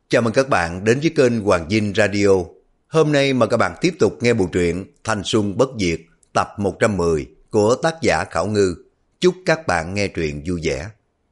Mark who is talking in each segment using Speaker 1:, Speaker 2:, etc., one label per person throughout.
Speaker 1: Chào mừng các bạn đến với kênh Hoàng Dinh Radio. Hôm nay mời các bạn tiếp tục nghe bộ truyện Thanh Xuân Bất Diệt tập 110 của tác giả Khảo Ngư. Chúc các bạn nghe truyện vui vẻ.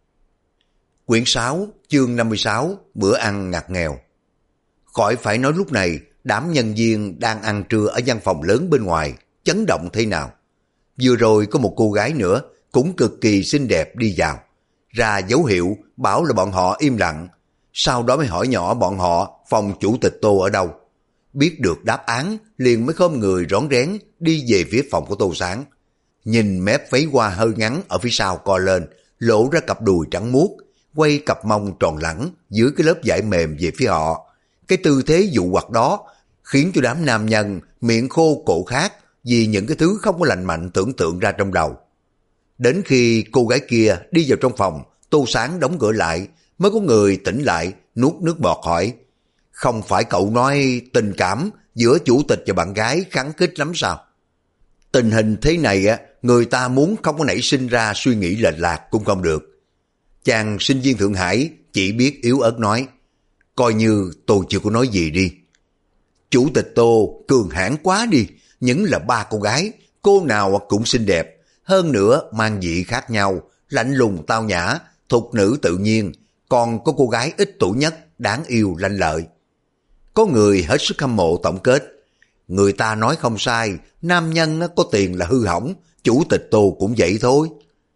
Speaker 1: Quyển 6, chương 56, bữa ăn ngặt nghèo. Khỏi phải nói lúc này, đám nhân viên đang ăn trưa ở văn phòng lớn bên ngoài, chấn động thế nào. Vừa rồi có một cô gái nữa, cũng cực kỳ xinh đẹp đi vào. Ra dấu hiệu bảo là bọn họ im lặng. Sau đó mới hỏi nhỏ bọn họ phòng chủ tịch Tô ở đâu. Biết được đáp án, liền mới khom người rón rén đi về phía phòng của Tô Sáng. Nhìn mép váy hoa hơi ngắn ở phía sau co lên, lộ ra cặp đùi trắng muốt, quay cặp mông tròn lẳng dưới cái lớp vải mềm về phía họ. Cái tư thế dụ hoặc đó khiến cho đám nam nhân miệng khô cổ khát vì những cái thứ không có lành mạnh tưởng tượng ra trong đầu. Đến khi cô gái kia đi vào trong phòng, Tô Sáng đóng cửa lại, mới có người tỉnh lại, nuốt nước bọt hỏi: không phải cậu nói tình cảm giữa chủ tịch và bạn gái khăng khít lắm sao? Tình hình thế này á, người ta muốn không có nảy sinh ra suy nghĩ lệch lạc cũng không được. Chàng sinh viên Thượng Hải chỉ biết yếu ớt nói: coi như tôi chưa có nói gì đi. Chủ tịch Tô cường hãn quá đi, những là ba cô gái, cô nào cũng xinh đẹp, hơn nữa mang vị khác nhau, lạnh lùng tao nhã, thục nữ tự nhiên, còn có cô gái ít tuổi nhất, đáng yêu lanh lợi. Có người hết sức hâm mộ tổng kết: người ta nói không sai, nam nhân có tiền là hư hỏng, chủ tịch Tô cũng vậy thôi.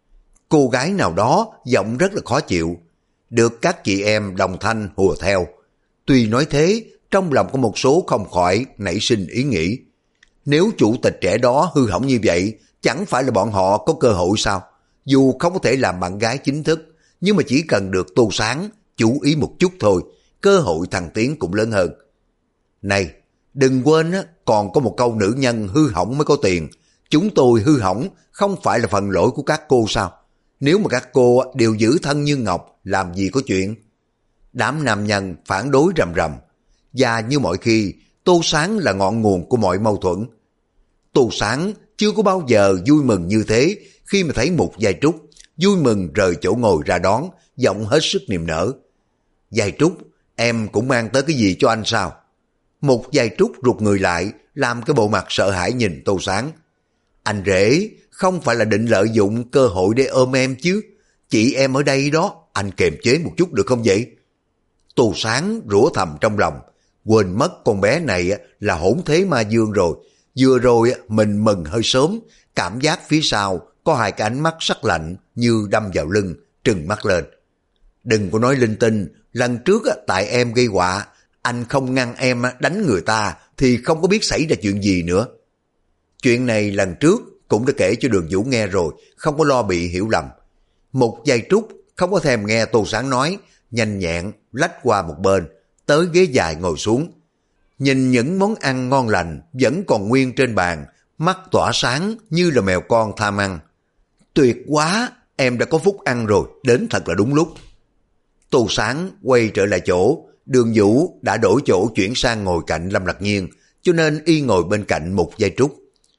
Speaker 1: Cô gái nào đó giọng rất là khó chịu, được các chị em đồng thanh hùa theo. Tuy nói thế, trong lòng có một số không khỏi nảy sinh ý nghĩ: nếu chủ tịch trẻ đó hư hỏng như vậy, chẳng phải là bọn họ có cơ hội sao? Dù không có thể làm bạn gái chính thức, nhưng mà chỉ cần được Tô Sáng chú ý một chút thôi, cơ hội thăng tiến cũng lớn hơn. Này, đừng quên còn có một câu nữ nhân hư hỏng mới có tiền. Chúng tôi hư hỏng không phải là phần lỗi của các cô sao? Nếu mà các cô đều giữ thân như ngọc, làm gì có chuyện. Đám nam nhân phản đối rầm rầm. Và như mọi khi, Tô Sáng là ngọn nguồn của mọi mâu thuẫn. Tô Sáng chưa có bao giờ vui mừng như thế khi mà thấy một Giai Trúc vui mừng rời chỗ ngồi ra đón, giọng hết sức niềm nở: Giai Trúc, em cũng mang tới cái gì cho anh sao? Một Giai Trúc rụt người lại, làm cái bộ mặt sợ hãi nhìn Tô Sáng. Anh rể, không phải là định lợi dụng cơ hội để ôm em chứ? Chị em ở đây đó, anh kiềm chế một chút được không vậy? Tô Sáng rủa thầm trong lòng, quên mất con bé này là hỗn thế ma dương rồi. Vừa rồi mình mừng hơi sớm, cảm giác phía sau có hai cái ánh mắt sắc lạnh như đâm vào lưng, trừng mắt lên. Đừng có nói linh tinh, lần trước tại em gây họa, anh không ngăn em đánh người ta thì không có biết xảy ra chuyện gì nữa. Chuyện này lần trước cũng đã kể cho Đường Vũ nghe rồi, không có lo bị hiểu lầm. Một Giai Trúc không có thèm nghe Tô Sáng nói, nhanh nhẹn lách qua một bên, tới ghế dài ngồi xuống. Nhìn những món ăn ngon lành vẫn còn nguyên trên bàn, mắt tỏa sáng như là mèo con tham ăn. Tuyệt quá, em đã có phúc ăn rồi, đến thật là đúng lúc. Tô Sáng quay trở lại chỗ, Đường Vũ đã đổi chỗ chuyển sang ngồi cạnh Lâm Lạc Nhiên, cho nên y ngồi bên cạnh một Giai Trúc.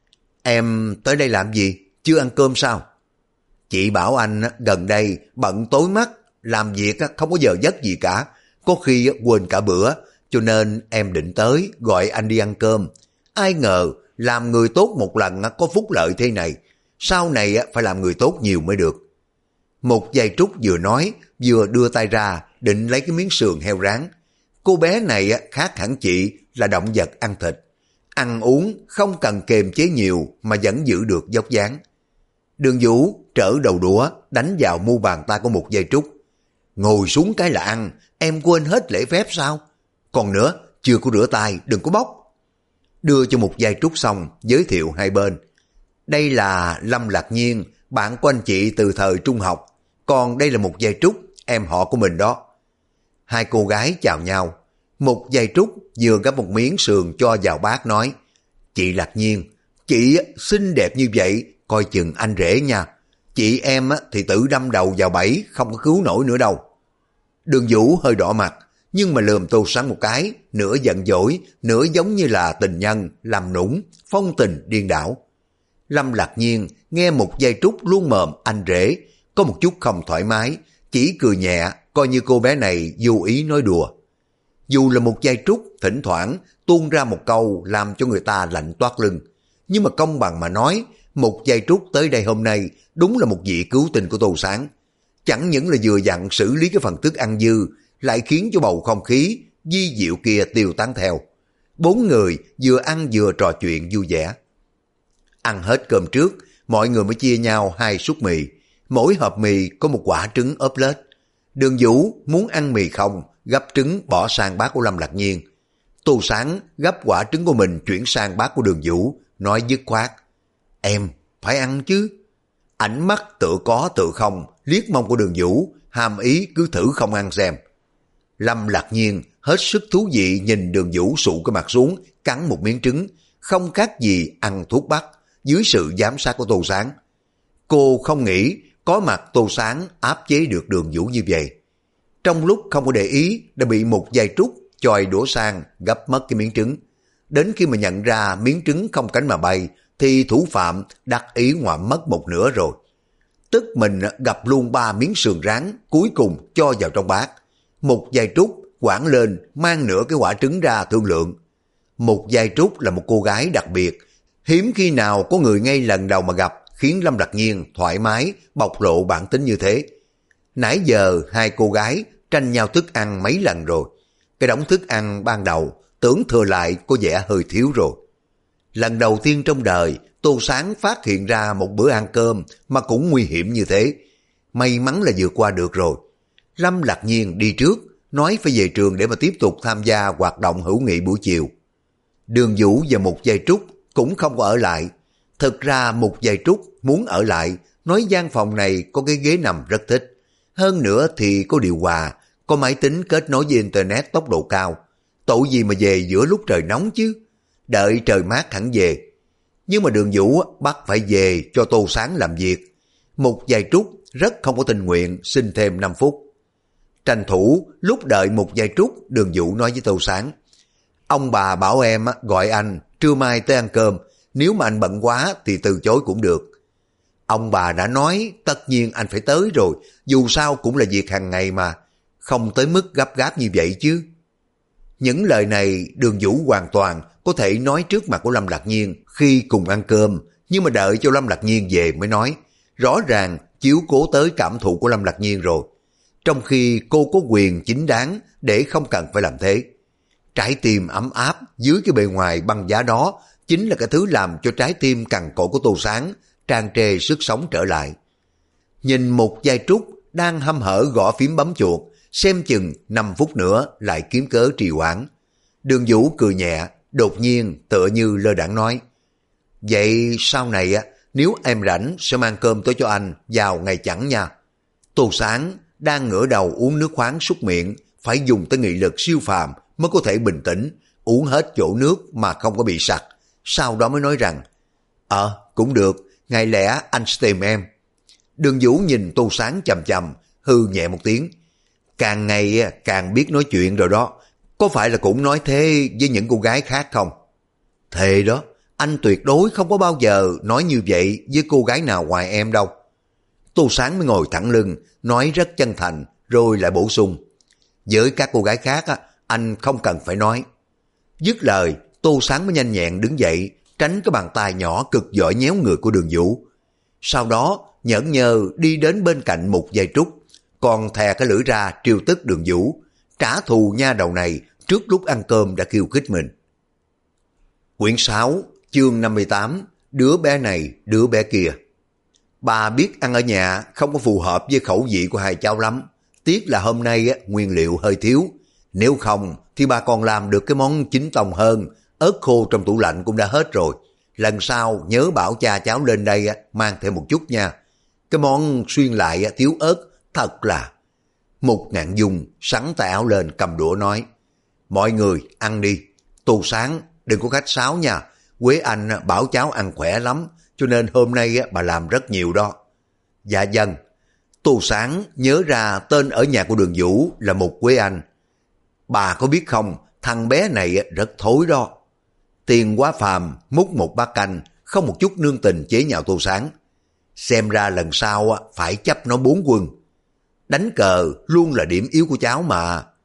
Speaker 1: Em tới đây làm gì? Chưa ăn cơm sao? Chị bảo anh gần đây bận tối mắt, làm việc không có giờ giấc gì cả, có khi quên cả bữa, cho nên em định tới gọi anh đi ăn cơm. Ai ngờ làm người tốt một lần có phúc lợi thế này, sau này phải làm người tốt nhiều mới được. Một Giai Trúc vừa nói vừa đưa tay ra định lấy cái miếng sườn heo rán. Cô bé này khác hẳn chị là động vật ăn thịt, ăn uống không cần kiềm chế nhiều mà vẫn giữ được dốc dáng. Đường Vũ trở đầu đũa đánh vào mu bàn tay của một Giai Trúc. Ngồi xuống cái là ăn, em quên hết lễ phép sao? Còn nữa, chưa có rửa tay, đừng có bóc. Đưa cho một Giai Trúc xong, giới thiệu hai bên. Đây là Lâm Lạc Nhiên, bạn của anh chị từ thời trung học. Còn đây là một Giai Trúc, em họ của mình đó. Hai cô gái chào nhau. Một Giai Trúc vừa gắp một miếng sườn cho vào bát nói: Chị Lạc Nhiên, chị xinh đẹp như vậy, coi chừng anh rể nha. Chị em thì tự đâm đầu vào bẫy, không có cứu nổi nữa đâu. Đường Vũ hơi đỏ mặt, nhưng mà lườm Tô Sáng một cái, nửa giận dỗi, nửa giống như là tình nhân, làm nũng, phong tình điên đảo. Lâm Lạc Nhiên nghe một Giai Trúc luôn mồm anh rể, có một chút không thoải mái, chỉ cười nhẹ, coi như cô bé này vô ý nói đùa. Dù là một giai trúc, thỉnh thoảng tuôn ra một câu làm cho người ta lạnh toát lưng. Nhưng mà công bằng mà nói, một giai trúc tới đây hôm nay đúng là một vị cứu tinh của Tô Sáng. Chẳng những là vừa dặn xử lý cái phần thức ăn dư, lại khiến cho bầu không khí vi diệu kia tiêu tán theo. Bốn người vừa ăn vừa trò chuyện vui vẻ. Ăn hết cơm trước, mọi người mới chia nhau 2 suất mì. Mỗi hộp mì có một quả trứng ốp lết. Đường Vũ muốn ăn mì không, gấp trứng bỏ sang bát của Lâm Lạc Nhiên. Tô Sáng gấp quả trứng của mình chuyển sang bát của Đường Vũ, nói dứt khoát: Em phải ăn chứ. Ánh mắt tự có tự không, liếc mông của Đường Vũ, hàm ý cứ thử không ăn xem. Lâm Lạc Nhiên hết sức thú vị nhìn Đường Vũ sụ cái mặt xuống, cắn một miếng trứng, không khác gì ăn thuốc bắc, dưới sự giám sát của Tô Sáng. Cô không nghĩ có mặt Tô Sáng áp chế được Đường Vũ như vậy. Trong lúc không có để ý, đã bị một giây trúc chòi đũa sang gấp mất cái miếng trứng. Đến khi mà nhận ra miếng trứng không cánh mà bay, thì thủ phạm đắc ý ngoạm mất một nửa rồi. Tức mình gặp luôn 3 miếng sườn rán, cuối cùng cho vào trong bát. Một giây trúc quảng lên mang nửa cái quả trứng ra thương lượng. Một giây trúc là một cô gái đặc biệt, hiếm khi nào có người ngay lần đầu mà gặp khiến Lâm Lạc Nhiên thoải mái bộc lộ bản tính như thế. Nãy giờ 2 cô gái tranh nhau thức ăn mấy lần rồi. Cái đống thức ăn ban đầu tưởng thừa lại có vẻ hơi thiếu rồi. Lần đầu tiên trong đời Tô Sáng phát hiện ra một bữa ăn cơm mà cũng nguy hiểm như thế. May mắn là vượt qua được rồi. Lâm Lạc Nhiên đi trước, nói phải về trường để mà tiếp tục tham gia hoạt động hữu nghị buổi chiều. Đường Vũ và một giây trúc cũng không có ở lại. Thực ra một giây trúc muốn ở lại, nói gian phòng này có cái ghế nằm rất thích. Hơn nữa thì có điều hòa, có máy tính kết nối với Internet tốc độ cao. Tội gì mà về giữa lúc trời nóng chứ, đợi trời mát hẳn về. Nhưng mà Đường Vũ bắt phải về cho Tô Sáng làm việc. Một giây trúc rất không có tình nguyện xin thêm 5 phút. Tranh thủ lúc đợi một giây trúc, Đường Vũ nói với Tô Sáng: Ông bà bảo em gọi anh trưa mai tới ăn cơm, nếu mà anh bận quá thì từ chối cũng được. Ông bà đã nói tất nhiên anh phải tới rồi, dù sao cũng là việc hàng ngày mà, không tới mức gấp gáp như vậy chứ. Những lời này Đường Vũ hoàn toàn có thể nói trước mặt của Lâm Lạc Nhiên khi cùng ăn cơm, nhưng mà đợi cho Lâm Lạc Nhiên về mới nói. Rõ ràng chiếu cố tới cảm thụ của Lâm Lạc Nhiên rồi, trong khi cô có quyền chính đáng để không cần phải làm thế. Trái tim ấm áp dưới cái bề ngoài băng giá đó chính là cái thứ làm cho trái tim cằn cỗi của Tô Sáng tràn trề sức sống trở lại. Nhìn một giây trúc đang hăm hở gõ phím bấm chuột, xem chừng 5 phút nữa lại kiếm cớ trì hoãn. Đường Vũ cười nhẹ, đột nhiên tựa như lơ đãng nói: Vậy sau này nếu em rảnh sẽ mang cơm tới cho anh vào ngày chẵn nha. Tô Sáng đang ngửa đầu uống nước khoáng súc miệng, phải dùng tới nghị lực siêu phàm mới có thể bình tĩnh uống hết chỗ nước mà không có bị sặc. Sau đó mới nói rằng: cũng được, ngày lẽ anh sẽ tìm em. Đường Vũ nhìn Tô Sáng chằm chằm, hư nhẹ một tiếng: Càng ngày càng biết nói chuyện rồi đó, có phải là cũng nói thế với những cô gái khác không? Thề đó, anh tuyệt đối không có bao giờ nói như vậy với cô gái nào ngoài em đâu. Tô Sáng mới ngồi thẳng lưng, nói rất chân thành, rồi lại bổ sung: Với các cô gái khác anh không cần phải nói. Dứt lời, Tô Sáng mới nhanh nhẹn đứng dậy, tránh cái bàn tay nhỏ cực giỏi nhéo người của Đường Vũ. Sau đó nhởn nhơ đi đến bên cạnh một giây trúc, còn thè cái lưỡi ra trêu tức Đường Vũ, trả thù nha đầu này trước lúc ăn cơm đã khiêu khích mình. Quyển 6, chương 58, đứa bé này, đứa bé kia. Bà biết ăn ở nhà không có phù hợp với khẩu vị của hai cháu lắm. Tiếc là hôm nay nguyên liệu hơi thiếu. Nếu không thì bà còn làm được cái món chính tông hơn. Ớt khô trong tủ lạnh cũng đã hết rồi. Lần sau nhớ bảo cha cháu lên đây mang thêm một chút nha. Cái món xuyên lại thiếu ớt thật là... Mục Ngạn Dung sắn tay áo lên cầm đũa nói: Mọi người ăn đi. Tô Sáng đừng có khách sáo nha. Quế Anh bảo cháu ăn khỏe lắm, cho nên hôm nay bà làm rất nhiều đó. Dạ dân. Tô Sáng nhớ ra tên ở nhà của Đường Vũ là Mục Quế Anh. Bà có biết không, thằng bé này rất thối đó. Tiền quá phàm múc một bát canh, không một chút nương tình chế nhạo Tô Sáng. Xem ra lần sau phải chấp nó 4 quân. Đánh cờ luôn là điểm yếu của cháu mà.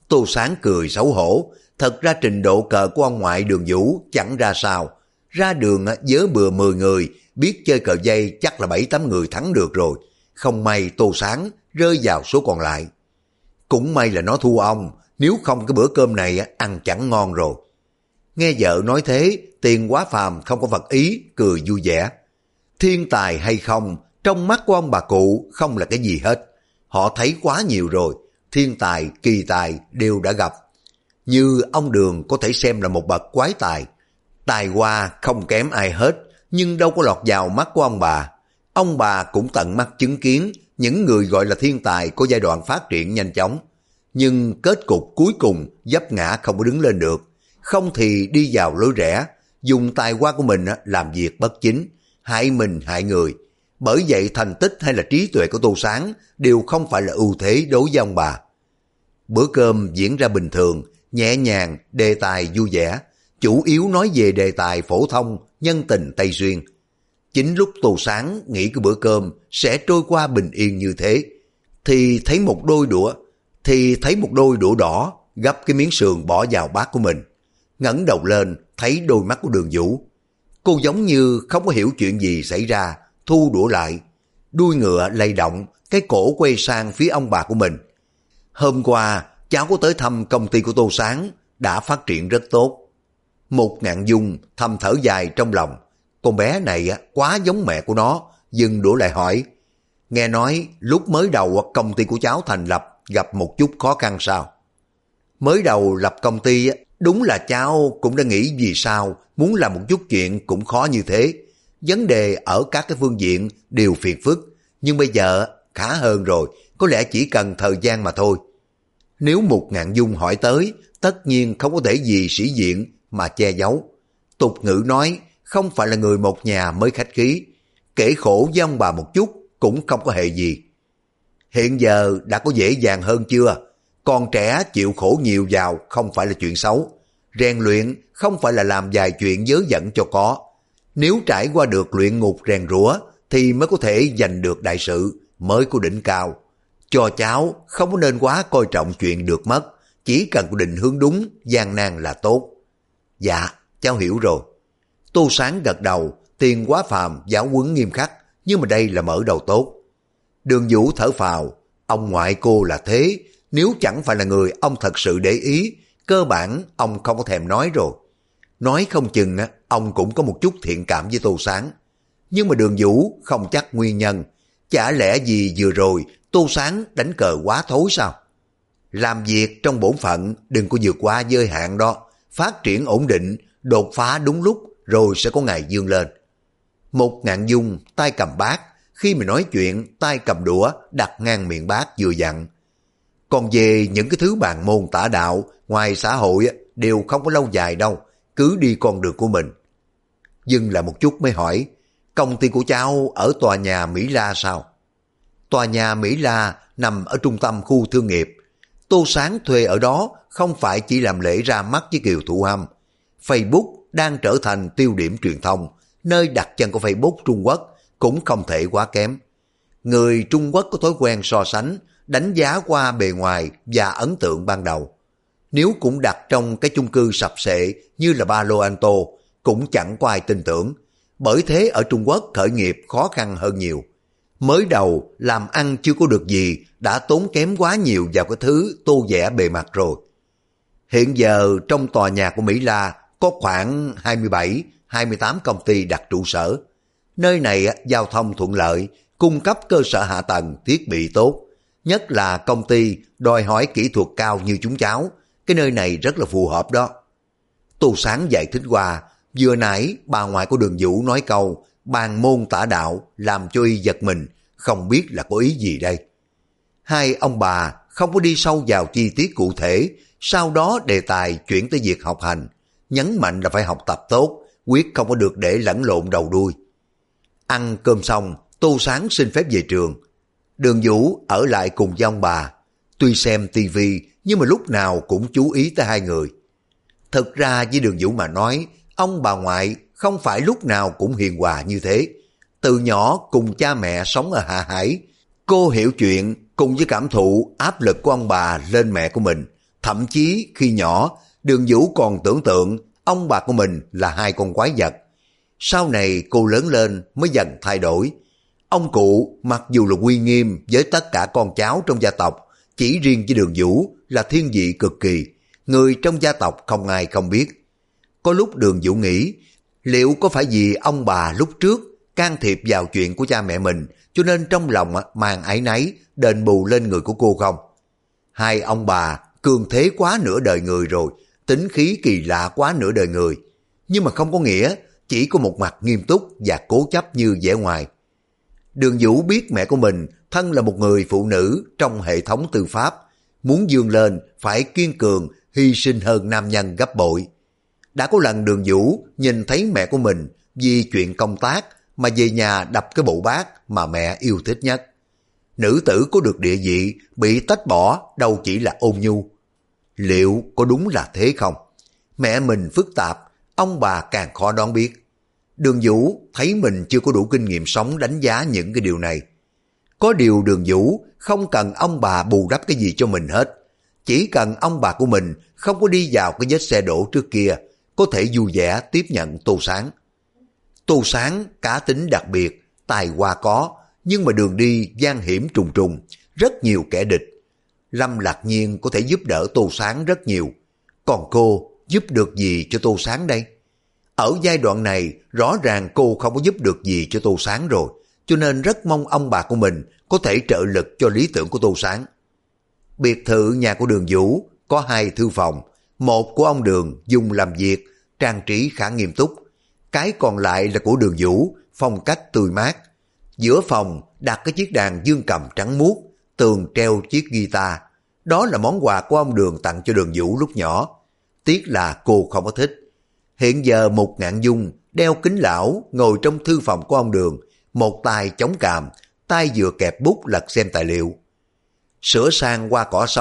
Speaker 1: Tô Sáng cười xấu hổ, thật ra trình độ cờ của ông ngoại Đường Vũ chẳng ra sao. Ra đường vớ bừa 10 người, biết chơi cờ dây chắc là 7-8 người thắng được rồi. Không may Tô Sáng rơi vào số còn lại. Cũng may là nó thua ông, nếu không cái bữa cơm này ăn chẳng ngon rồi. Nghe vợ nói thế, Tiền Quá Phàm không có phật ý, cười vui vẻ. Thiên tài hay không, trong mắt của ông bà cụ không là cái gì hết. Họ thấy quá nhiều rồi, thiên tài, kỳ tài đều đã gặp. Như ông Đường có thể xem là một bậc quái tài. Tài hoa không kém ai hết, nhưng đâu có lọt vào mắt của ông bà. Ông bà cũng tận mắt chứng kiến những người gọi là thiên tài có giai đoạn phát triển nhanh chóng. Nhưng kết cục cuối cùng vấp ngã không có đứng lên được. Không thì đi vào lối rẽ, dùng tài hoa của mình làm việc bất chính, hại mình hại người. Bởi vậy thành tích hay là trí tuệ của Tô Sáng đều không phải là ưu thế đối với ông bà. Bữa cơm diễn ra bình thường, nhẹ nhàng, đề tài vui vẻ, chủ yếu nói về đề tài phổ thông, nhân tình Tây Xuyên. Chính lúc Tô Sáng nghĩ cái bữa cơm sẽ trôi qua bình yên như thế, thì thấy một đôi đũa đỏ gấp cái miếng sườn bỏ vào bát của mình. Ngẩng đầu lên thấy đôi mắt của Đường Vũ. Cô giống như không có hiểu chuyện gì xảy ra, thu đũa lại. Đuôi ngựa lay động, cái cổ quay sang phía ông bà của mình. Hôm qua cháu có tới thăm công ty của Tô Sáng, đã phát triển rất tốt. Một Ngạn Dung thầm thở dài trong lòng. Con bé này quá giống mẹ của nó, dừng đũa lại hỏi. Nghe nói lúc mới đầu công ty của cháu thành lập gặp một chút khó khăn sao? Mới đầu lập công ty đúng là cháu cũng đã nghĩ vì sao muốn làm một chút chuyện cũng khó như thế. Vấn đề ở các cái phương diện đều phiền phức, nhưng bây giờ khá hơn rồi, có lẽ chỉ cần thời gian mà thôi. Nếu Một Ngạn Dung hỏi tới, tất nhiên không có thể gì sĩ diện mà che giấu. Tục ngữ nói, không phải là người một nhà mới khách khí, kể khổ với ông bà một chút cũng không có hề gì. Hiện giờ đã có dễ dàng hơn chưa? Con trẻ chịu khổ nhiều vào không phải là chuyện xấu. Rèn luyện không phải là làm vài chuyện dớ dẫn cho có. Nếu trải qua được luyện ngục rèn rũa thì mới có thể giành được đại sự, mới có đỉnh cao. Cho cháu không có nên quá coi trọng chuyện được mất, chỉ cần có định hướng đúng, gian nan là tốt. Dạ, cháu hiểu rồi. Tô Sáng gật đầu, Tiền Quá Phàm giáo huấn nghiêm khắc, nhưng mà đây là mở đầu tốt. Đường Vũ thở phào, ông ngoại cô là thế, nếu chẳng phải là người ông thật sự để ý, cơ bản ông không có thèm nói rồi. Nói không chừng ông cũng có một chút thiện cảm với Tô Sáng. Nhưng mà Đường Vũ không chắc nguyên nhân, chả lẽ vì vừa rồi Tô Sáng đánh cờ quá thối sao? Làm việc trong bổn phận đừng có vượt qua giới hạn đó, phát triển ổn định, đột phá đúng lúc rồi sẽ có ngày vươn lên. Một Ngạn Dung tay cầm bát, khi mà nói chuyện tay cầm đũa đặt ngang miệng bát vừa dặn. Còn về những cái thứ bàn môn tả đạo ngoài xã hội đều không có lâu dài đâu, cứ đi con đường của mình. Dừng lại một chút mới hỏi, công ty của cháu ở tòa nhà Mỹ La sao? Tòa nhà Mỹ La nằm ở trung tâm khu thương nghiệp. Tô Sáng thuê ở đó không phải chỉ làm lễ ra mắt với Kiều Thụ Hâm. Facebook đang trở thành tiêu điểm truyền thông, nơi đặt chân của Facebook Trung Quốc cũng không thể quá kém. Người Trung Quốc có thói quen so sánh, đánh giá qua bề ngoài và ấn tượng ban đầu. Nếu cũng đặt trong cái chung cư sập xệ như là Palo Alto, cũng chẳng có ai tin tưởng. Bởi thế ở Trung Quốc khởi nghiệp khó khăn hơn nhiều. Mới đầu làm ăn chưa có được gì, đã tốn kém quá nhiều vào cái thứ tô vẽ bề mặt rồi. Hiện giờ trong tòa nhà của Mỹ La có khoảng 27-28 công ty đặt trụ sở. Nơi này giao thông thuận lợi, cung cấp cơ sở hạ tầng, thiết bị tốt. Nhất là công ty đòi hỏi kỹ thuật cao như chúng cháu, cái nơi này rất là phù hợp đó. Tô Sáng giải thích qua, vừa nãy bà ngoại của Đường Vũ nói câu bàn môn tả đạo làm cho y giật mình, không biết là có ý gì đây. Hai ông bà không có đi sâu vào chi tiết cụ thể, sau đó đề tài chuyển tới việc học hành, nhấn mạnh là phải học tập tốt, quyết không có được để lẫn lộn đầu đuôi. Ăn cơm xong, Tô Sáng xin phép về trường. Đường Vũ ở lại cùng với ông bà, tuy xem tivi nhưng mà lúc nào cũng chú ý tới hai người. Thực ra với Đường Vũ mà nói, ông bà ngoại không phải lúc nào cũng hiền hòa như thế. Từ nhỏ cùng cha mẹ sống ở Hạ Hải, cô hiểu chuyện cùng với cảm thụ áp lực của ông bà lên mẹ của mình, Thậm chí khi nhỏ, Đường Vũ còn tưởng tượng ông bà của mình là hai con quái vật. Sau này cô lớn lên mới dần thay đổi. Ông cụ mặc dù là uy nghiêm với tất cả con cháu trong gia tộc, chỉ riêng với Đường Vũ là thiên vị cực kỳ, người trong gia tộc không ai không biết. Có lúc Đường Vũ nghĩ, liệu có phải vì ông bà lúc trước can thiệp vào chuyện của cha mẹ mình, cho nên trong lòng mang áy náy đền bù lên người của cô không? Hai ông bà cường thế quá nửa đời người rồi, tính khí kỳ lạ quá nửa đời người, nhưng mà không có nghĩa chỉ có một mặt nghiêm túc và cố chấp như vẻ ngoài. Đường Vũ biết mẹ của mình thân là một người phụ nữ trong hệ thống tư pháp, muốn vươn lên phải kiên cường, hy sinh hơn nam nhân gấp bội. Đã có lần Đường Vũ nhìn thấy mẹ của mình vì chuyện công tác mà về nhà đập cái bộ bát mà mẹ yêu thích nhất. Nữ tử có được địa vị bị tách bỏ đâu chỉ là ôn nhu. Liệu có đúng là thế không? Mẹ mình phức tạp, ông bà càng khó đoán biết. Đường Vũ thấy mình chưa có đủ kinh nghiệm sống đánh giá những cái điều này. Có điều Đường Vũ không cần ông bà bù đắp cái gì cho mình hết. Chỉ cần ông bà của mình không có đi vào cái vết xe đổ trước kia, có thể vui vẻ tiếp nhận Tô Sáng. Tô Sáng cá tính đặc biệt, tài hoa có, nhưng mà đường đi gian hiểm trùng trùng, rất nhiều kẻ địch. Lâm Lạc Nhiên có thể giúp đỡ Tô Sáng rất nhiều. Còn cô giúp được gì cho Tô Sáng đây? Ở giai đoạn này, rõ ràng cô không có giúp được gì cho Tô Sáng rồi, cho nên rất mong ông bà của mình có thể trợ lực cho lý tưởng của Tô Sáng. Biệt thự nhà của Đường Vũ có 2 thư phòng, một của ông Đường dùng làm việc, trang trí khá nghiêm túc. Cái còn lại là của Đường Vũ, phong cách tươi mát. Giữa phòng đặt cái chiếc đàn dương cầm trắng muốt, tường treo chiếc guitar. Đó là món quà của ông Đường tặng cho Đường Vũ lúc nhỏ. Tiếc là cô không có thích. Hiện giờ Mục Ngạn Dung đeo kính lão ngồi trong thư phòng của ông Đường, một tay chống cằm, tay vừa kẹp bút lật xem tài liệu. Sửa sang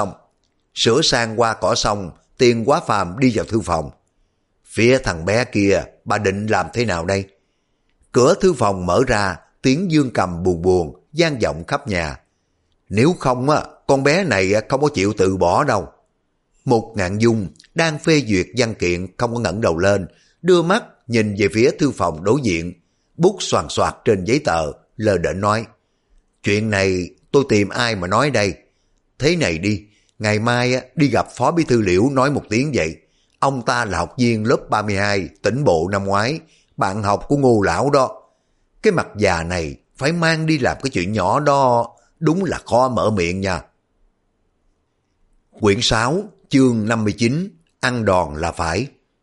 Speaker 1: qua cỏ xong, Tiền Quá Phàm đi vào thư phòng. Phía thằng bé kia, bà định làm thế nào đây? Cửa thư phòng mở ra, tiếng dương cầm buồn buồn, vang vọng khắp nhà. Nếu không, con bé này không có chịu từ bỏ đâu. Mục Ngạn Dung đang phê duyệt văn kiện không có ngẩng đầu lên, đưa mắt nhìn về phía thư phòng đối diện, bút xoàn xoạc trên giấy tờ, lờ đễnh nói. Chuyện này tôi tìm ai mà nói đây? Thế này đi, ngày mai đi gặp Phó Bí thư Liễu nói một tiếng vậy. Ông ta là học viên lớp 32, tỉnh bộ năm ngoái, bạn học của Ngô lão đó. Cái mặt già này phải mang đi làm cái chuyện nhỏ đó, đúng là khó mở miệng nha. Quyển 6, chương 59, ăn đòn là phải.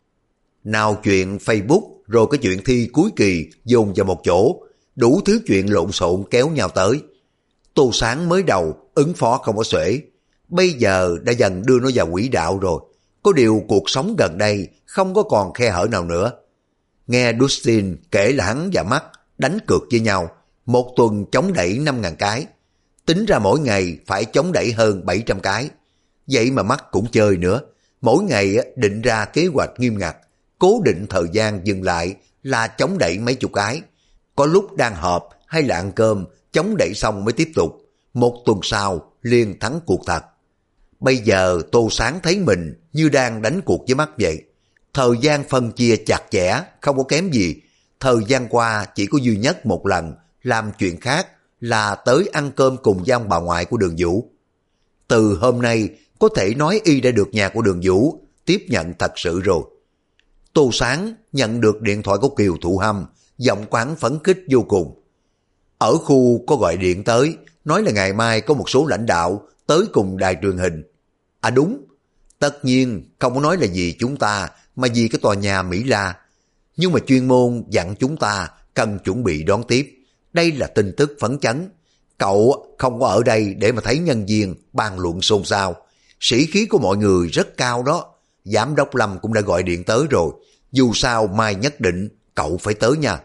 Speaker 1: Nào chuyện Facebook rồi cái chuyện thi cuối kỳ dồn vào một chỗ, đủ thứ chuyện lộn xộn kéo nhau tới. Tô Sáng mới đầu ứng phó không có xuể, bây giờ đã dần đưa nó vào quỹ đạo rồi. Có điều cuộc sống gần đây không có còn khe hở nào nữa. Nghe Dustin kể là hắn và Mắt đánh cược với nhau, một tuần chống đẩy 5.000 cái. Tính ra mỗi ngày phải chống đẩy hơn 700 cái. Vậy mà Mắt cũng chơi nữa. Mỗi ngày định ra kế hoạch nghiêm ngặt, cố định thời gian dừng lại là chống đẩy mấy chục cái. Có lúc đang họp hay là ăn cơm, chống đẩy xong mới tiếp tục. Một tuần sau liền thắng cuộc thật. Bây giờ Tô Sáng thấy mình như đang đánh cuộc với Mắt vậy. Thời gian phân chia chặt chẽ, không có kém gì. Thời gian qua chỉ có duy nhất một lần làm chuyện khác là tới ăn cơm cùng với ông bà ngoại của Đường Vũ. Từ hôm nay có thể nói y đã được nhà của Đường Vũ tiếp nhận thật sự rồi. Tô Sáng nhận được điện thoại của Kiều Thụ Hâm, giọng quán phấn khích vô cùng. Ở khu có gọi điện tới, nói là ngày mai có một số lãnh đạo tới cùng đài truyền hình. À đúng, tất nhiên không có nói là vì chúng ta mà vì cái tòa nhà Mỹ La. Nhưng mà chuyên môn dặn chúng ta cần chuẩn bị đón tiếp. Đây là tin tức phấn chấn. Cậu không có ở đây để mà thấy nhân viên bàn luận xôn xao. Sĩ khí của mọi người rất cao đó. Giám đốc Lâm cũng đã gọi điện tới rồi. Dù sao mai nhất định cậu phải tới nha.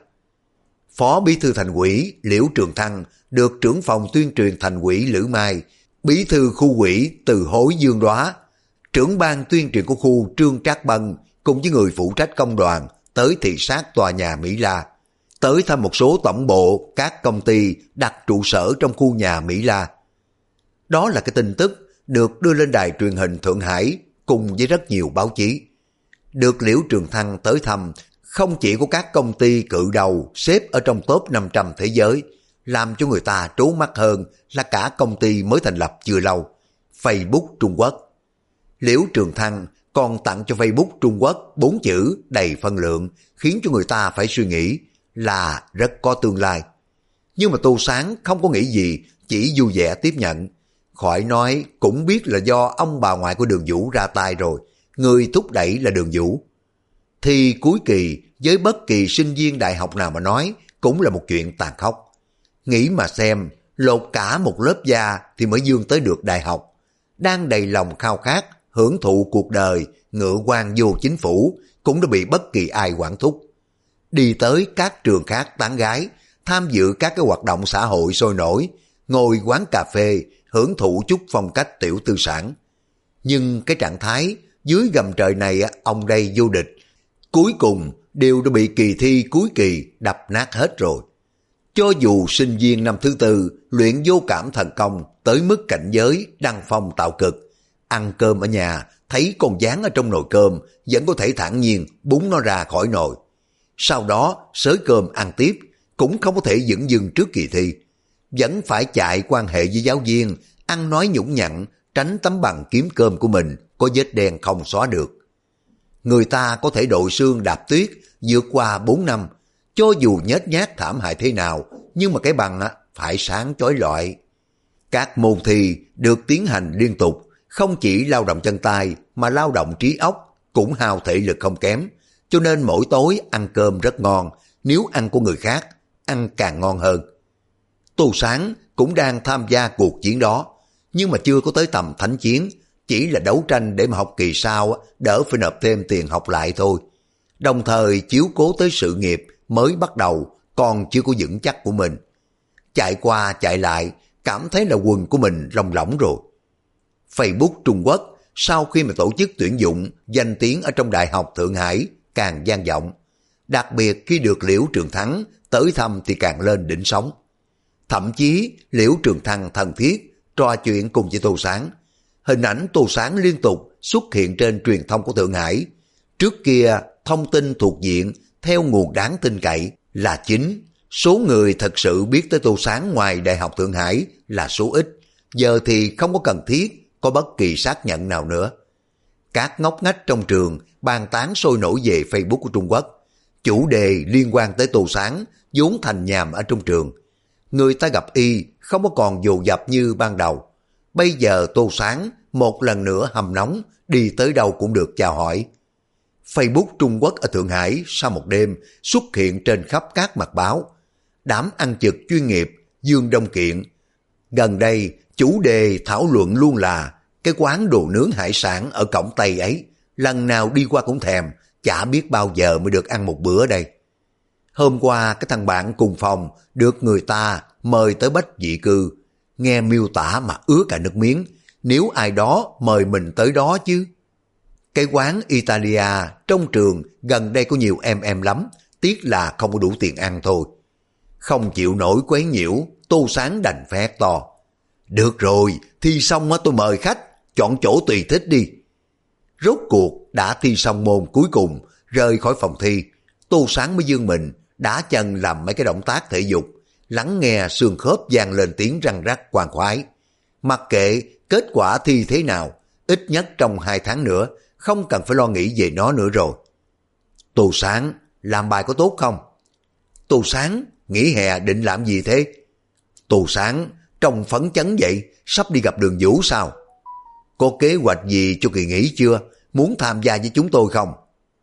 Speaker 1: Phó Bí thư Thành ủy Liễu Trường Thăng được trưởng phòng tuyên truyền Thành ủy Lữ Mai, Bí thư khu ủy Từ Hối Dương Đoá, trưởng ban tuyên truyền của khu Trương Trác Bân cùng với người phụ trách công đoàn tới thị sát tòa nhà Mỹ La, tới thăm một số tổng bộ các công ty đặt trụ sở trong khu nhà Mỹ La. Đó là cái tin tức được đưa lên đài truyền hình Thượng Hải cùng với rất nhiều báo chí. Được Liễu Trường Thăng tới thăm, không chỉ có các công ty cự đầu xếp ở trong top 500 thế giới, làm cho người ta trố mắt hơn là cả công ty mới thành lập chưa lâu, Facebook Trung Quốc. Liễu Trường Thăng còn tặng cho Facebook Trung Quốc 4 chữ đầy phân lượng, khiến cho người ta phải suy nghĩ là rất có tương lai. Nhưng mà Tô Sáng không có nghĩ gì, chỉ vui vẻ tiếp nhận. Khỏi nói cũng biết là do ông bà ngoại của Đường Vũ ra tay rồi, người thúc đẩy là Đường Vũ. Thì cuối kỳ với bất kỳ sinh viên đại học nào mà nói cũng là một chuyện tàn khốc. Nghĩ mà xem, lột cả một lớp da thì mới dương tới được đại học. Đang đầy lòng khao khát, hưởng thụ cuộc đời, ngựa quan vô chính phủ, cũng đã bị bất kỳ ai quản thúc. Đi tới các trường khác tán gái, tham dự các cái hoạt động xã hội sôi nổi, ngồi quán cà phê, hưởng thụ chút phong cách tiểu tư sản. Nhưng cái trạng thái dưới gầm trời này ông đây vô địch, cuối cùng đều đã bị kỳ thi cuối kỳ đập nát hết rồi. Cho dù sinh viên năm thứ tư luyện vô cảm thần công tới mức cảnh giới đăng phong tạo cực, ăn cơm ở nhà thấy con gián ở trong nồi cơm vẫn có thể thản nhiên búng nó ra khỏi nồi. Sau đó xới cơm ăn tiếp cũng không có thể dửng dưng trước kỳ thi. Vẫn phải chạy quan hệ với giáo viên, ăn nói nhũng nhặn, tránh tấm bằng kiếm cơm của mình có vết đen không xóa được. Người ta có thể đội xương đạp tuyết vượt qua 4 năm, cho dù nhếch nhác thảm hại thế nào, nhưng mà cái bằng phải sáng chói lọi. Các môn thi được tiến hành liên tục, không chỉ lao động chân tay mà lao động trí óc, cũng hao thể lực không kém, cho nên mỗi tối ăn cơm rất ngon, nếu ăn của người khác, ăn càng ngon hơn. Tô Sáng cũng đang tham gia cuộc chiến đó, nhưng mà chưa có tới tầm thánh chiến, chỉ là đấu tranh để mà học kỳ sau đỡ phải nộp thêm tiền học lại thôi. Đồng thời chiếu cố tới sự nghiệp mới bắt đầu còn chưa có vững chắc của mình. Chạy qua chạy lại, cảm thấy là quần của mình lông lỏng rồi. Facebook Trung Quốc sau khi mà tổ chức tuyển dụng, danh tiếng ở trong Đại học Thượng Hải càng vang vọng. Đặc biệt khi được Liễu Trường Thắng tới thăm thì càng lên đỉnh sóng. Thậm chí Liễu Trường Thăng thân thiết trò chuyện cùng với Tô Sáng. Hình ảnh Tô Sáng liên tục xuất hiện trên truyền thông của Thượng Hải. Trước kia thông tin thuộc diện theo nguồn đáng tin cậy là chính. Số người thật sự biết tới Tô Sáng ngoài Đại học Thượng Hải là số ít. Giờ thì không có cần thiết có bất kỳ xác nhận nào nữa. Các ngóc ngách trong trường bàn tán sôi nổi về Facebook của Trung Quốc. Chủ đề liên quan tới Tô Sáng vốn thành nhàm ở trong trường. Người ta gặp y không có còn dồn dập như ban đầu. Bây giờ Tô Sáng một lần nữa hầm nóng, đi tới đâu cũng được chào hỏi. Facebook Trung Quốc ở Thượng Hải sau một đêm xuất hiện trên khắp các mặt báo. Đám ăn chực chuyên nghiệp Dương Đông Kiện. Gần đây chủ đề thảo luận luôn là cái quán đồ nướng hải sản ở cổng Tây ấy, lần nào đi qua cũng thèm, chả biết bao giờ mới được ăn một bữa đây. Hôm qua cái thằng bạn cùng phòng được người ta mời tới Bách Dị Cư, nghe miêu tả mà ứa cả nước miếng, nếu ai đó mời mình tới đó chứ. Cái quán Italia trong trường gần đây có nhiều em lắm, tiếc là không có đủ tiền ăn thôi. Không chịu nổi quấy nhiễu, Tô Sáng đành phải hét to. Được rồi, thi xong tôi mời khách, chọn chỗ tùy thích đi. Rốt cuộc đã thi xong môn cuối cùng, rời khỏi phòng thi, Tô Sáng mới dương mình, đá chân làm mấy cái động tác thể dục, lắng nghe xương khớp vang lên tiếng răng rắc khoan khoái. Mặc kệ kết quả thi thế nào, ít nhất trong 2 tháng nữa, không cần phải lo nghĩ về nó nữa rồi. Tô Sáng, làm bài có tốt không? Tô Sáng, nghỉ hè định làm gì thế? Tô Sáng, trông phấn chấn vậy, sắp đi gặp Đường Vũ sao? Có kế hoạch gì cho kỳ nghỉ chưa? Muốn tham gia với chúng tôi không?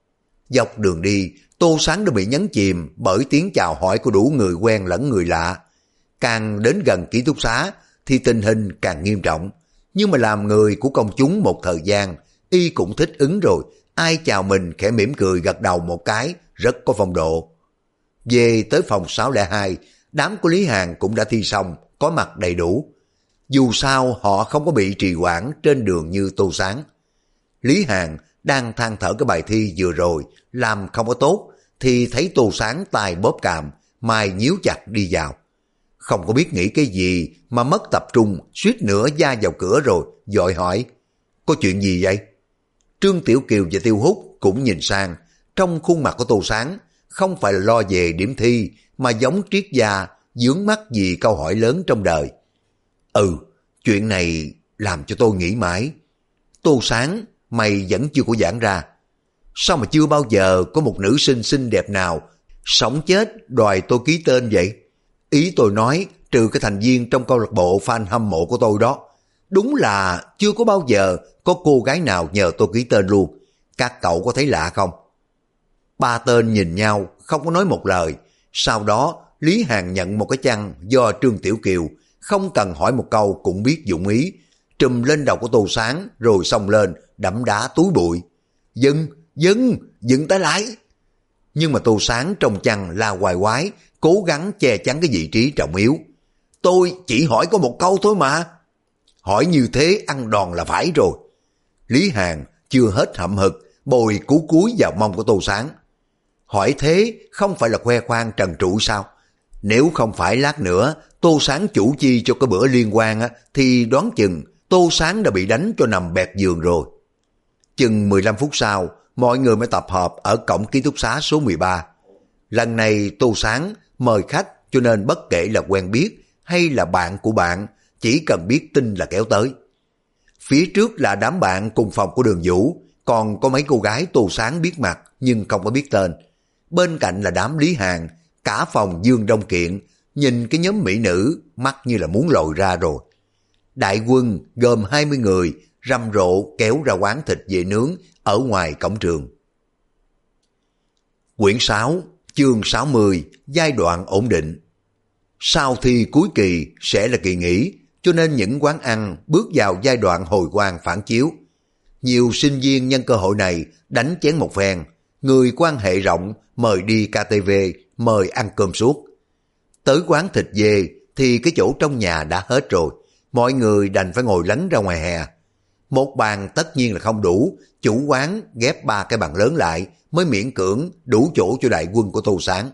Speaker 1: Dọc đường đi, Tô Sáng đã bị nhấn chìm bởi tiếng chào hỏi của đủ người quen lẫn người lạ. Càng đến gần ký túc xá thì tình hình càng nghiêm trọng. Nhưng mà làm người của công chúng một thời gian, y cũng thích ứng rồi. Ai chào mình khẽ mỉm cười gật đầu một cái, rất có phong độ. Về tới phòng 602, đám của Lý Hàn cũng đã thi xong, có mặt đầy đủ. Dù sao họ không có bị trì hoãn trên đường như Tô Sáng. Lý Hàn đang than thở cái bài thi vừa rồi làm không có tốt, thì thấy Tô Sáng tài bóp càm, mày nhíu chặt đi vào. không có biết nghĩ cái gì mà mất tập trung, suýt nữa da vào cửa rồi, vội hỏi, có chuyện gì vậy? Trương Tiểu Kiều và Tiêu Húc cũng nhìn sang, trong khuôn mặt của Tô Sáng không phải là lo về điểm thi, mà giống triết gia vướng mắc vì câu hỏi lớn trong đời. Chuyện này làm cho tôi nghĩ mãi. Tô Sáng, mày vẫn chưa có giảng ra. Sao mà chưa bao giờ có một nữ sinh xinh đẹp nào sống chết đòi tôi ký tên vậy? Ý tôi nói, trừ cái thành viên trong câu lạc bộ fan hâm mộ của tôi đó, đúng là chưa có bao giờ có cô gái nào nhờ tôi ký tên luôn. Các cậu có thấy lạ không? Ba tên nhìn nhau, không có nói một lời. Sau đó, Lý Hàn nhận một cái chăn do Trương Tiểu Kiều, không cần hỏi một câu cũng biết dụng ý, trùm lên đầu của Tô Sáng rồi xông lên, đẫm đá túi bụi. Dừng tay lại! Nhưng mà Tô Sáng trong chăn la hoài quái, cố gắng che chắn cái vị trí trọng yếu. Tôi chỉ hỏi có một câu thôi mà. Hỏi như thế ăn đòn là phải rồi. Lý Hàn chưa hết hậm hực, bồi cúi vào mông của Tô Sáng. Hỏi thế không phải là khoe khoang trần trụi sao? Nếu không phải lát nữa Tô Sáng chủ chi cho cái bữa liên quan thì đoán chừng Tô Sáng đã bị đánh cho nằm bẹp giường rồi. Chừng 15 phút sau, mọi người mới tập hợp ở cổng ký túc xá số 13. Lần này Tô Sáng mời khách, cho nên bất kể là quen biết hay là bạn của bạn, chỉ cần biết tin là kéo tới. Phía trước là đám bạn cùng phòng của Đường Vũ, còn có mấy cô gái Tô Sáng biết mặt nhưng không có biết tên. Bên cạnh là đám Lý Hàn, cả phòng Dương Đông Kiện, nhìn cái nhóm mỹ nữ, mắt như là muốn lồi ra rồi. Đại quân gồm 20 người, rầm rộ kéo ra quán thịt về nướng ở ngoài cổng trường. Quyển 6, chương 60, giai đoạn ổn định. Sau thi cuối kỳ sẽ là kỳ nghỉ, cho nên những quán ăn bước vào giai đoạn hồi quang phản chiếu. Nhiều sinh viên nhân cơ hội này đánh chén một phen, người quan hệ rộng mời đi KTV, mời ăn cơm suốt. Tới quán thịt dê thì cái chỗ trong nhà đã hết rồi, mọi người đành phải ngồi lánh ra ngoài hè. Một bàn tất nhiên là không đủ, chủ quán ghép 3 cái bàn lớn lại mới miễn cưỡng đủ chỗ cho đại quân của Tô Sáng.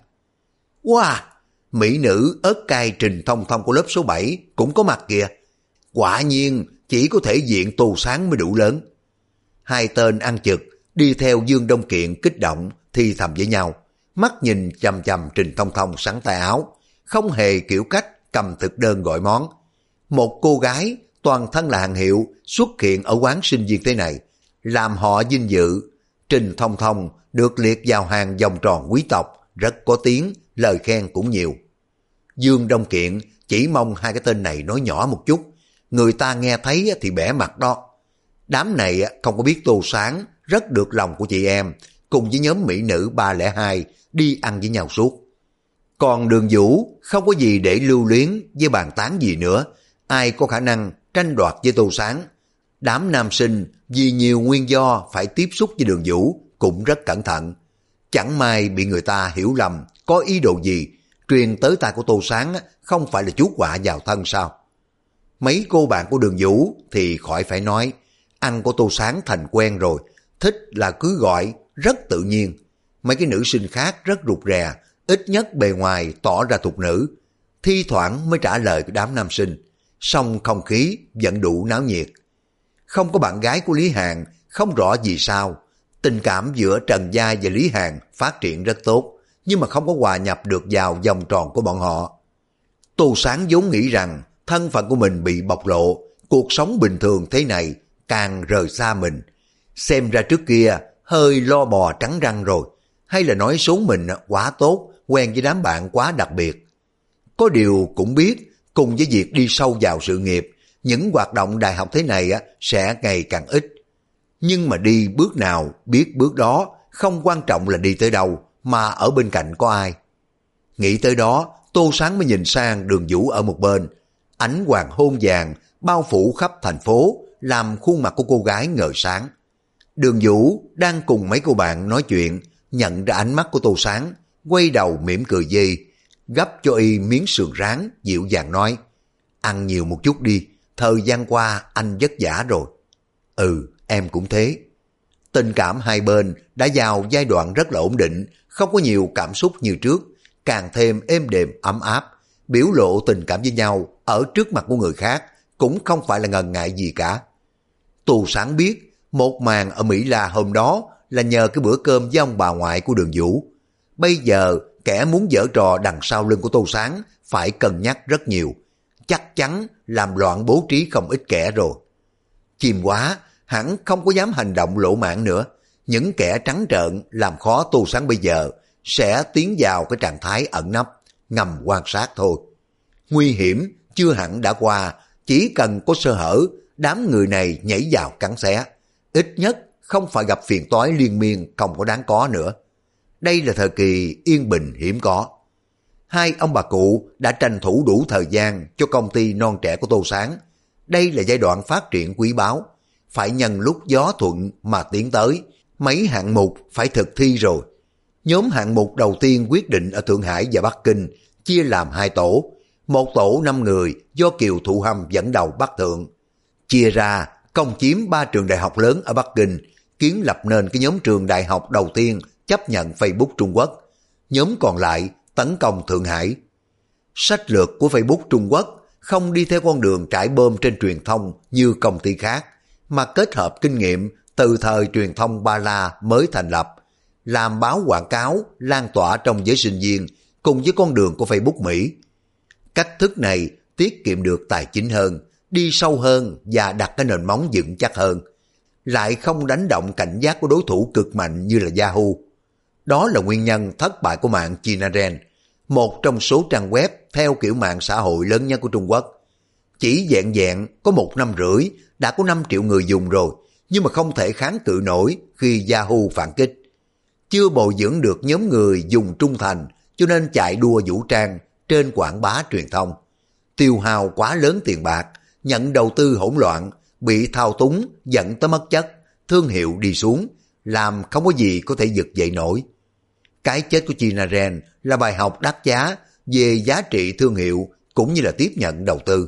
Speaker 1: Wow! Mỹ nữ ớt cay Trình Thông Thông của lớp số 7 cũng có mặt kìa. Quả nhiên chỉ có thể diện Tô Sáng mới đủ lớn. Hai tên ăn chực đi theo Dương Đông Kiện kích động thì thầm với nhau, mắt nhìn chằm chằm Trình Thông Thông sắn tay áo, không hề kiểu cách cầm thực đơn gọi món. Một cô gái toàn thân là hàng hiệu xuất hiện ở quán sinh viên thế này, làm họ vinh dự. Trình Thông Thông được liệt vào hàng vòng tròn quý tộc, rất có tiếng, lời khen cũng nhiều. Dương Đông Kiện chỉ mong hai cái tên này nói nhỏ một chút, người ta nghe thấy thì bẻ mặt đó. Đám này không có biết Tô Sáng rất được lòng của chị em, cùng với nhóm mỹ nữ 302 đi ăn với nhau suốt. Còn Đường Vũ không có gì để lưu luyến với bàn tán gì nữa, ai có khả năng tranh đoạt với Tô Sáng. Đám nam sinh vì nhiều nguyên do phải tiếp xúc với Đường Vũ cũng rất cẩn thận. Chẳng may bị người ta hiểu lầm có ý đồ gì, truyền tới tai của Tô Sáng không phải là chuốc họa vào thân sao? Mấy cô bạn của Đường Vũ thì khỏi phải nói, ăn của Tô Sáng thành quen rồi, thích là cứ gọi, rất tự nhiên. Mấy cái nữ sinh khác rất rụt rè, ít nhất bề ngoài tỏ ra thục nữ, thi thoảng mới trả lời đám nam sinh, song không khí vẫn đủ náo nhiệt. Không có bạn gái của Lý Hàn, không rõ vì sao, tình cảm giữa Trần Gia và Lý Hàn phát triển rất tốt, nhưng mà không có hòa nhập được vào vòng tròn của bọn họ. Tô Sáng vốn nghĩ rằng thân phận của mình bị bộc lộ, cuộc sống bình thường thế này càng rời xa mình. Xem ra trước kia hơi lo bò trắng răng rồi, hay là nói số mình quá tốt, quen với đám bạn quá đặc biệt. Có điều cũng biết, cùng với việc đi sâu vào sự nghiệp, những hoạt động đại học thế này sẽ ngày càng ít. Nhưng mà đi bước nào biết bước đó, không quan trọng là đi tới đâu, mà ở bên cạnh có ai. Nghĩ tới đó, Tô Sáng mới nhìn sang Đường Vũ ở một bên. Ánh hoàng hôn vàng bao phủ khắp thành phố, làm khuôn mặt của cô gái ngời sáng. Đường Vũ đang cùng mấy cô bạn nói chuyện, nhận ra ánh mắt của Tô Sáng, quay đầu mỉm cười dê, gấp cho y miếng sườn rán, dịu dàng nói, ăn nhiều một chút đi, thời gian qua anh vất vả rồi. Ừ, em cũng thế. Tình cảm hai bên đã vào giai đoạn rất là ổn định, không có nhiều cảm xúc như trước, càng thêm êm đềm ấm áp, biểu lộ tình cảm với nhau ở trước mặt của người khác cũng không phải là ngần ngại gì cả. Tu Sáng biết một màn ở Mỹ La hôm đó là nhờ cái bữa cơm với ông bà ngoại của Đường Vũ. Bây giờ kẻ muốn giở trò đằng sau lưng của Tu Sáng phải cân nhắc rất nhiều, chắc chắn làm loạn bố trí không ít kẻ rồi. Chim Quá hẳn không có dám hành động lỗ mãng nữa. Những kẻ trắng trợn làm khó Tu Sáng bây giờ sẽ tiến vào cái trạng thái ẩn nấp, ngầm quan sát thôi. Nguy hiểm chưa hẳn đã qua, chỉ cần có sơ hở, đám người này nhảy vào cắn xé. Ít nhất không phải gặp phiền toái liên miên không có đáng có nữa. Đây là thời kỳ yên bình hiếm có. Hai ông bà cụ đã tranh thủ đủ thời gian cho công ty non trẻ của Tô Sáng. Đây là giai đoạn phát triển quý báu, phải nhân lúc gió thuận mà tiến tới. Mấy hạng mục phải thực thi rồi. Nhóm hạng mục đầu tiên quyết định ở Thượng Hải và Bắc Kinh, chia làm hai tổ. Một tổ 5 người do Kiều Thụ Hâm dẫn đầu bắt thượng. Chia ra công chiếm 3 trường đại học lớn ở Bắc Kinh, kiến lập nên cái nhóm trường đại học đầu tiên chấp nhận Facebook Trung Quốc. Nhóm còn lại tấn công Thượng Hải. Sách lược của Facebook Trung Quốc không đi theo con đường trải bom trên truyền thông như công ty khác, mà kết hợp kinh nghiệm từ thời truyền thông Ba La mới thành lập, làm báo quảng cáo lan tỏa trong giới sinh viên cùng với con đường của Facebook Mỹ. Cách thức này tiết kiệm được tài chính hơn, đi sâu hơn và đặt cái nền móng vững chắc hơn, lại không đánh động cảnh giác của đối thủ cực mạnh như là Yahoo. Đó là nguyên nhân thất bại của mạng Chinaren, một trong số trang web theo kiểu mạng xã hội lớn nhất của Trung Quốc. Chỉ vẹn vẹn có 1 năm rưỡi đã có 5 triệu người dùng rồi, nhưng mà không thể kháng cự nổi khi Yahoo phản kích. Chưa bồi dưỡng được nhóm người dùng trung thành, cho nên chạy đua vũ trang trên quảng bá truyền thông. Tiêu hao quá lớn tiền bạc, nhận đầu tư hỗn loạn, bị thao túng dẫn tới mất chất, thương hiệu đi xuống, làm không có gì có thể vực dậy nổi. Cái chết của Chinaren là bài học đắt giá về giá trị thương hiệu cũng như là tiếp nhận đầu tư.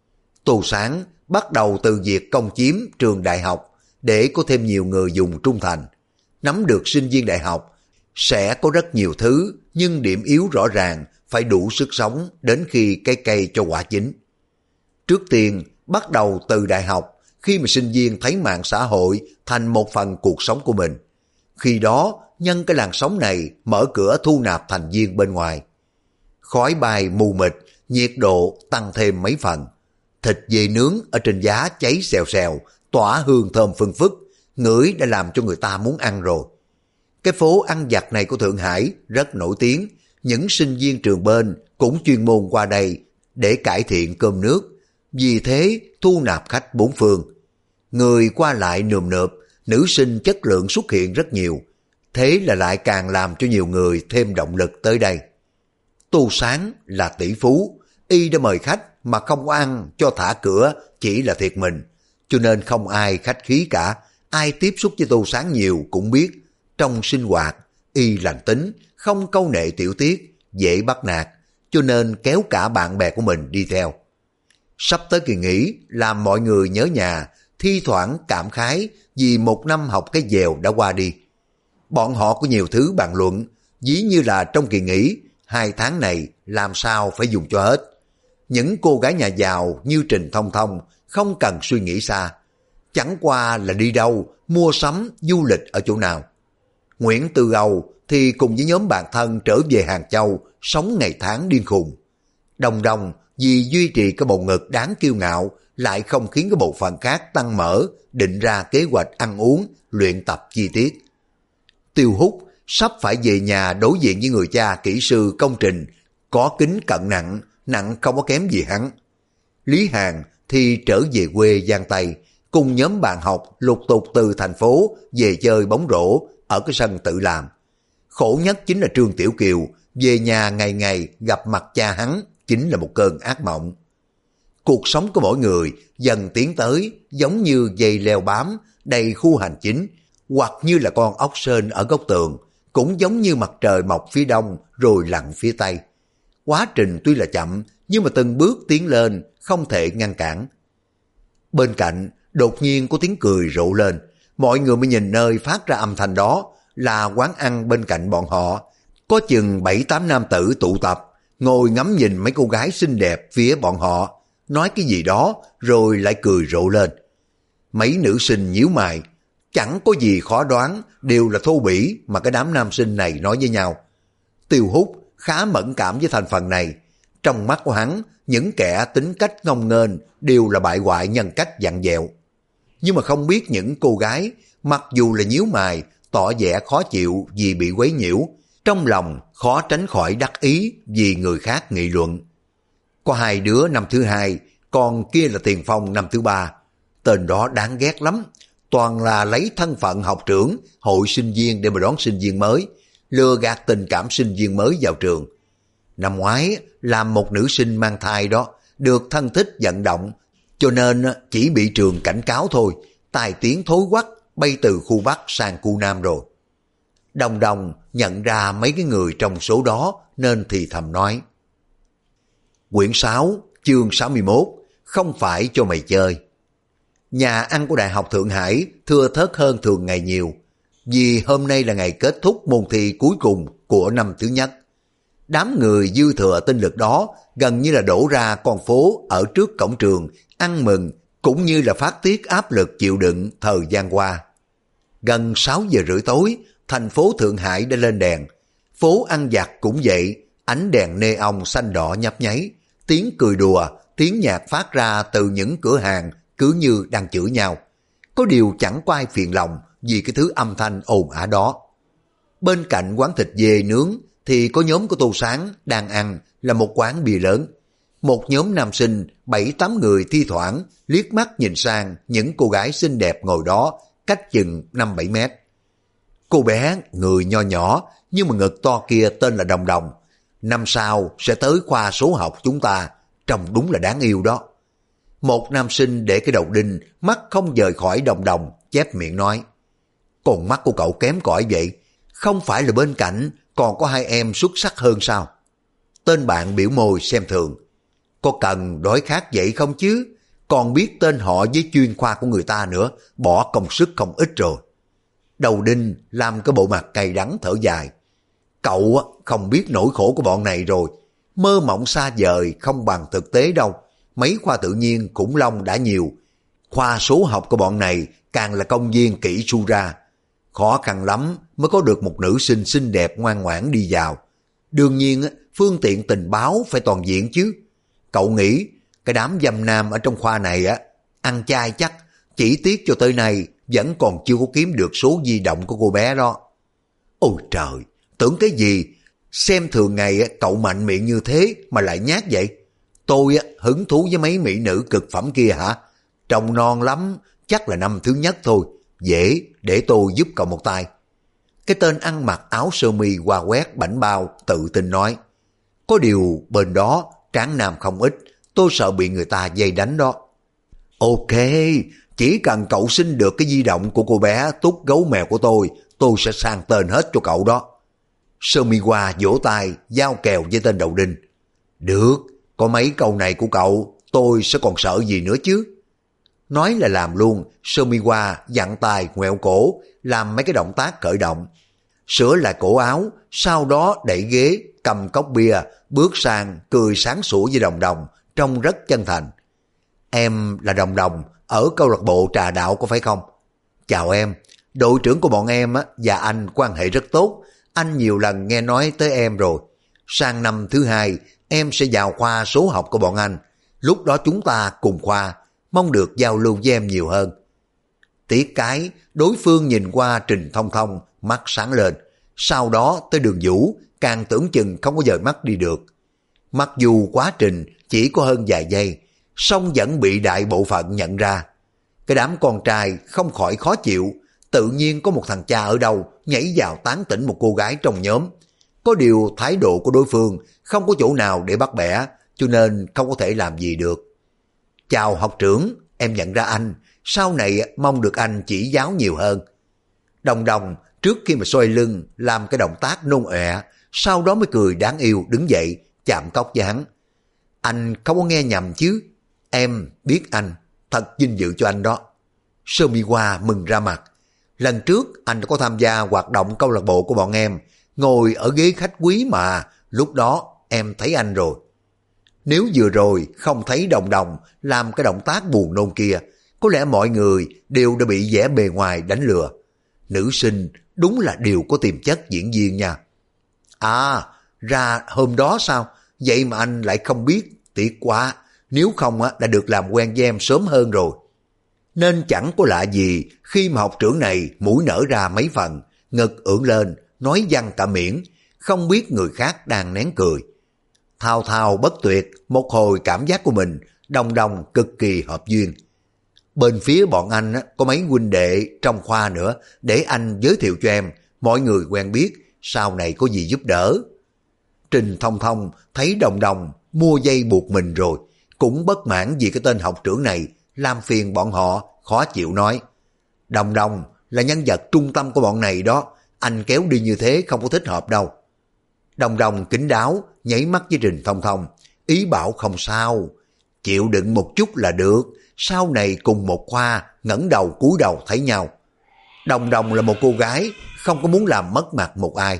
Speaker 1: Tô Sáng bắt đầu từ việc công chiếm trường đại học để có thêm nhiều người dùng trung thành. Nắm được sinh viên đại học sẽ có rất nhiều thứ, nhưng điểm yếu rõ ràng phải đủ sức sống đến khi cái cây cho quả chín. Trước tiên bắt đầu từ đại học, khi mà sinh viên thấy mạng xã hội thành một phần cuộc sống của mình. Khi đó nhân cái làn sóng này mở cửa thu nạp thành viên bên ngoài. Khói bay mù mịt, nhiệt độ tăng thêm mấy phần. Thịt dê nướng ở trên giá cháy xèo xèo, tỏa hương thơm phưng phức, ngửi đã làm cho người ta muốn ăn rồi. Cái phố ăn vặt này của Thượng Hải rất nổi tiếng, những sinh viên trường bên cũng chuyên môn qua đây để cải thiện cơm nước, vì thế thu nạp khách bốn phương. Người qua lại nườm nượp, nữ sinh chất lượng xuất hiện rất nhiều, thế là lại càng làm cho nhiều người thêm động lực tới đây. Tô Sáng là tỷ phú, y đã mời khách mà không có ăn cho thả cửa chỉ là thiệt mình, cho nên không ai khách khí cả. Ai tiếp xúc với Tô Sáng nhiều cũng biết, trong sinh hoạt y lành tính, không câu nệ tiểu tiết, dễ bắt nạt, cho nên kéo cả bạn bè của mình đi theo. Sắp tới kỳ nghỉ làm mọi người nhớ nhà, thi thoảng cảm khái vì 1 năm học cái dèo đã qua đi. Bọn họ có nhiều thứ bàn luận, ví như là trong kỳ nghỉ 2 tháng này làm sao phải dùng cho hết. Những cô gái nhà giàu như Trình Thông Thông không cần suy nghĩ xa, chẳng qua là đi đâu, mua sắm, du lịch ở chỗ nào. Nguyễn Tư Âu thì cùng với nhóm bạn thân trở về Hàng Châu, sống ngày tháng điên khùng. Đồng Đồng vì duy trì cái bầu ngực đáng kiêu ngạo, lại không khiến cái bộ phận khác tăng mỡ, định ra kế hoạch ăn uống, luyện tập chi tiết. Tiêu Hút sắp phải về nhà đối diện với người cha kỹ sư công trình, có kính cận nặng, nặng không có kém gì hắn. Lý Hàn thì trở về quê Giang Tây, cùng nhóm bạn học lục tục từ thành phố về chơi bóng rổ ở cái sân tự làm. Khổ nhất chính là Trương Tiểu Kiều, về nhà ngày ngày gặp mặt cha hắn chính là một cơn ác mộng. Cuộc sống của mỗi người dần tiến tới giống như dây leo bám đầy khu hành chính, hoặc như là con ốc sên ở góc tường, cũng giống như mặt trời mọc phía đông rồi lặn phía tây. Quá trình tuy là chậm, nhưng mà từng bước tiến lên không thể ngăn cản. Bên cạnh đột nhiên có tiếng cười rộ lên, mọi người mới nhìn nơi phát ra âm thanh đó là quán ăn bên cạnh bọn họ. Có chừng 7-8 nam tử tụ tập, ngồi ngắm nhìn mấy cô gái xinh đẹp phía bọn họ, nói cái gì đó rồi lại cười rộ lên. Mấy nữ sinh nhíu mày, chẳng có gì khó đoán, đều là thô bỉ mà cái đám nam sinh này nói với nhau. Tiêu Hút khá mẫn cảm với thành phần này. Trong mắt của hắn, những kẻ tính cách ngông nghênh đều là bại hoại nhân cách vặn vẹo. Nhưng mà không biết những cô gái, mặc dù là nhíu mày, tỏ vẻ khó chịu vì bị quấy nhiễu, trong lòng khó tránh khỏi đắc ý vì người khác nghị luận. Có hai đứa năm thứ hai, còn kia là tiền phong năm thứ ba. Tên đó đáng ghét lắm, toàn là lấy thân phận học trưởng, hội sinh viên để mà đón sinh viên mới, lừa gạt tình cảm sinh viên mới vào trường. Năm ngoái, làm một nữ sinh mang thai đó, được thân thích vận động, cho nên chỉ bị trường cảnh cáo thôi, tai tiếng thối quắc, bay từ khu Bắc sang khu Nam rồi. Đồng Đồng nhận ra mấy cái người trong số đó nên thì thầm nói. Quyển 6, chương 61, không phải cho mày chơi. Nhà ăn của Đại học Thượng Hải thưa thớt hơn thường ngày nhiều, vì hôm nay là ngày kết thúc môn thi cuối cùng của năm thứ nhất. Đám người dư thừa tinh lực đó gần như là đổ ra con phố ở trước cổng trường, ăn mừng cũng như là phát tiết áp lực chịu đựng thời gian qua. Gần 6 giờ rưỡi tối, thành phố Thượng Hải đã lên đèn. Phố ăn vặt cũng vậy, ánh đèn neon xanh đỏ nhấp nháy, tiếng cười đùa, tiếng nhạc phát ra từ những cửa hàng cứ như đang chửi nhau. Có điều chẳng có ai phiền lòng vì cái thứ âm thanh ồn ào đó. Bên cạnh quán thịt dê nướng thì có nhóm của Tô Sáng đang ăn là một quán bia lớn. Một nhóm nam sinh 7-8 người thi thoảng liếc mắt nhìn sang những cô gái xinh đẹp ngồi đó cách chừng 5-7 mét. Cô bé người nho nhỏ nhưng mà ngực to kia tên là Đồng Đồng. Năm sau sẽ tới khoa số học chúng ta, trông đúng là đáng yêu đó. Một nam sinh để cái đầu đinh, mắt không rời khỏi Đồng Đồng, chép miệng nói. Còn mắt của cậu kém cỏi vậy, không phải là bên cạnh còn có hai em xuất sắc hơn sao? Tên bạn biểu môi xem thường. Có cần đói khát vậy không chứ? Còn biết tên họ với chuyên khoa của người ta nữa, bỏ công sức không ít rồi. Đầu đinh làm cái bộ mặt cay đắng thở dài. Cậu không biết nỗi khổ của bọn này rồi. Mơ mộng xa vời không bằng thực tế đâu. Mấy khoa tự nhiên khủng long đã nhiều. Khoa số học của bọn này càng là công viên kỹ su ra. Khó khăn lắm mới có được một nữ sinh xinh đẹp ngoan ngoãn đi vào. Đương nhiên phương tiện tình báo phải toàn diện chứ. Cậu nghĩ cái đám dâm nam ở trong khoa này ăn chay chắc, chỉ tiếc cho tới nay vẫn còn chưa có kiếm được số di động của cô bé đó. Ôi trời, tưởng cái gì? Xem thường ngày cậu mạnh miệng như thế mà lại nhát vậy. Tôi hứng thú với mấy mỹ nữ cực phẩm kia hả? Trông non lắm, chắc là năm thứ nhất thôi. Dễ, để tôi giúp cậu một tay. Cái tên ăn mặc áo sơ mi qua quét bảnh bao tự tin nói. Có điều bên đó tráng nam không ít, tôi sợ bị người ta dây đánh đó. Ok, chỉ cần cậu xin được cái di động của cô bé tút gấu mèo của tôi sẽ sang tên hết cho cậu đó. Sơ mi qua vỗ tay, giao kèo với tên đầu đinh. Được, có mấy câu này của cậu, tôi sẽ còn sợ gì nữa chứ. Nói là làm luôn, Sơ mi qua dặn tay ngoẹo cổ, làm mấy cái động tác khởi động. Sửa lại cổ áo, sau đó đẩy ghế, cầm cốc bia, bước sang, cười sáng sủa với Đồng Đồng, trông rất chân thành. Em là Đồng Đồng, ở câu lạc bộ trà đạo có phải không? Chào em, đội trưởng của bọn em và anh quan hệ rất tốt, anh nhiều lần nghe nói tới em rồi. Sang năm thứ hai, em sẽ vào khoa số học của bọn anh, lúc đó chúng ta cùng khoa, mong được giao lưu với em nhiều hơn. Tiếc cái, đối phương nhìn qua Trình Thông Thông, mắt sáng lên, sau đó tới Đường Vũ, càng tưởng chừng không có dời mắt đi được. Mặc dù quá trình chỉ có hơn vài giây, song vẫn bị đại bộ phận nhận ra. Cái đám con trai không khỏi khó chịu, tự nhiên có một thằng cha ở đâu nhảy vào tán tỉnh một cô gái trong nhóm. Có điều thái độ của đối phương không có chỗ nào để bắt bẻ, cho nên không có thể làm gì được. Chào học trưởng, em nhận ra anh, sau này mong được anh chỉ giáo nhiều hơn. Đồng Đồng trước khi mà xoay lưng làm cái động tác nôn ọe, sau đó mới cười đáng yêu đứng dậy chạm cốc với hắn. Anh không có nghe nhầm chứ, em biết anh, thật vinh dự cho anh đó. Sơ mi qua mừng ra mặt. Lần trước anh đã có tham gia hoạt động câu lạc bộ của bọn em, ngồi ở ghế khách quý mà, lúc đó em thấy anh rồi. Nếu vừa rồi không thấy Đồng Đồng làm cái động tác buồn nôn kia, có lẽ mọi người đều đã bị vẻ bề ngoài đánh lừa. Nữ sinh đúng là đều có tiềm chất diễn viên nha. À, ra hôm đó sao? Vậy mà anh lại không biết, tiếc quá. Nếu không đã được làm quen với em sớm hơn rồi. Nên chẳng có lạ gì khi mà học trưởng này mũi nở ra mấy phần, ngực ưỡn lên, nói văng cả miệng, không biết người khác đang nén cười. Thao thao bất tuyệt, một hồi cảm giác của mình, Đồng Đồng cực kỳ hợp duyên. Bên phía bọn anh có mấy huynh đệ trong khoa nữa, để anh giới thiệu cho em, mọi người quen biết, sau này có gì giúp đỡ. Trình Thông Thông thấy Đồng Đồng mua dây buộc mình rồi, cũng bất mãn vì cái tên học trưởng này làm phiền bọn họ, khó chịu nói. Đồng Đồng là nhân vật trung tâm của bọn này đó, anh kéo đi như thế không có thích hợp đâu. Đồng Đồng kín đáo, nháy mắt với Trình Thông Thông, ý bảo không sao, chịu đựng một chút là được, sau này cùng một khoa, ngẩng đầu cúi đầu thấy nhau. Đồng Đồng là một cô gái, không có muốn làm mất mặt một ai.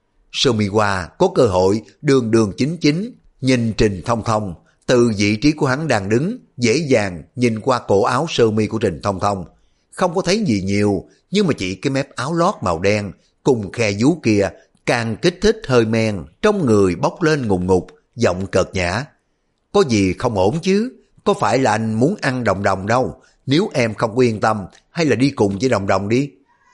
Speaker 1: Sơ Mi Hoa có cơ hội đường đường chính chính, nhìn Trình Thông Thông, từ vị trí của hắn đang đứng, dễ dàng nhìn qua cổ áo sơ mi của Trình Thông Thông. Không có thấy gì nhiều, nhưng mà chỉ cái mép áo lót màu đen, cùng khe vú kia, càng kích thích hơi men, trong người bốc lên ngùng ngục, giọng cợt nhã. Có gì không ổn chứ, có phải là anh muốn ăn Đồng Đồng đâu, nếu em không yên tâm, hay là đi cùng với Đồng Đồng đi.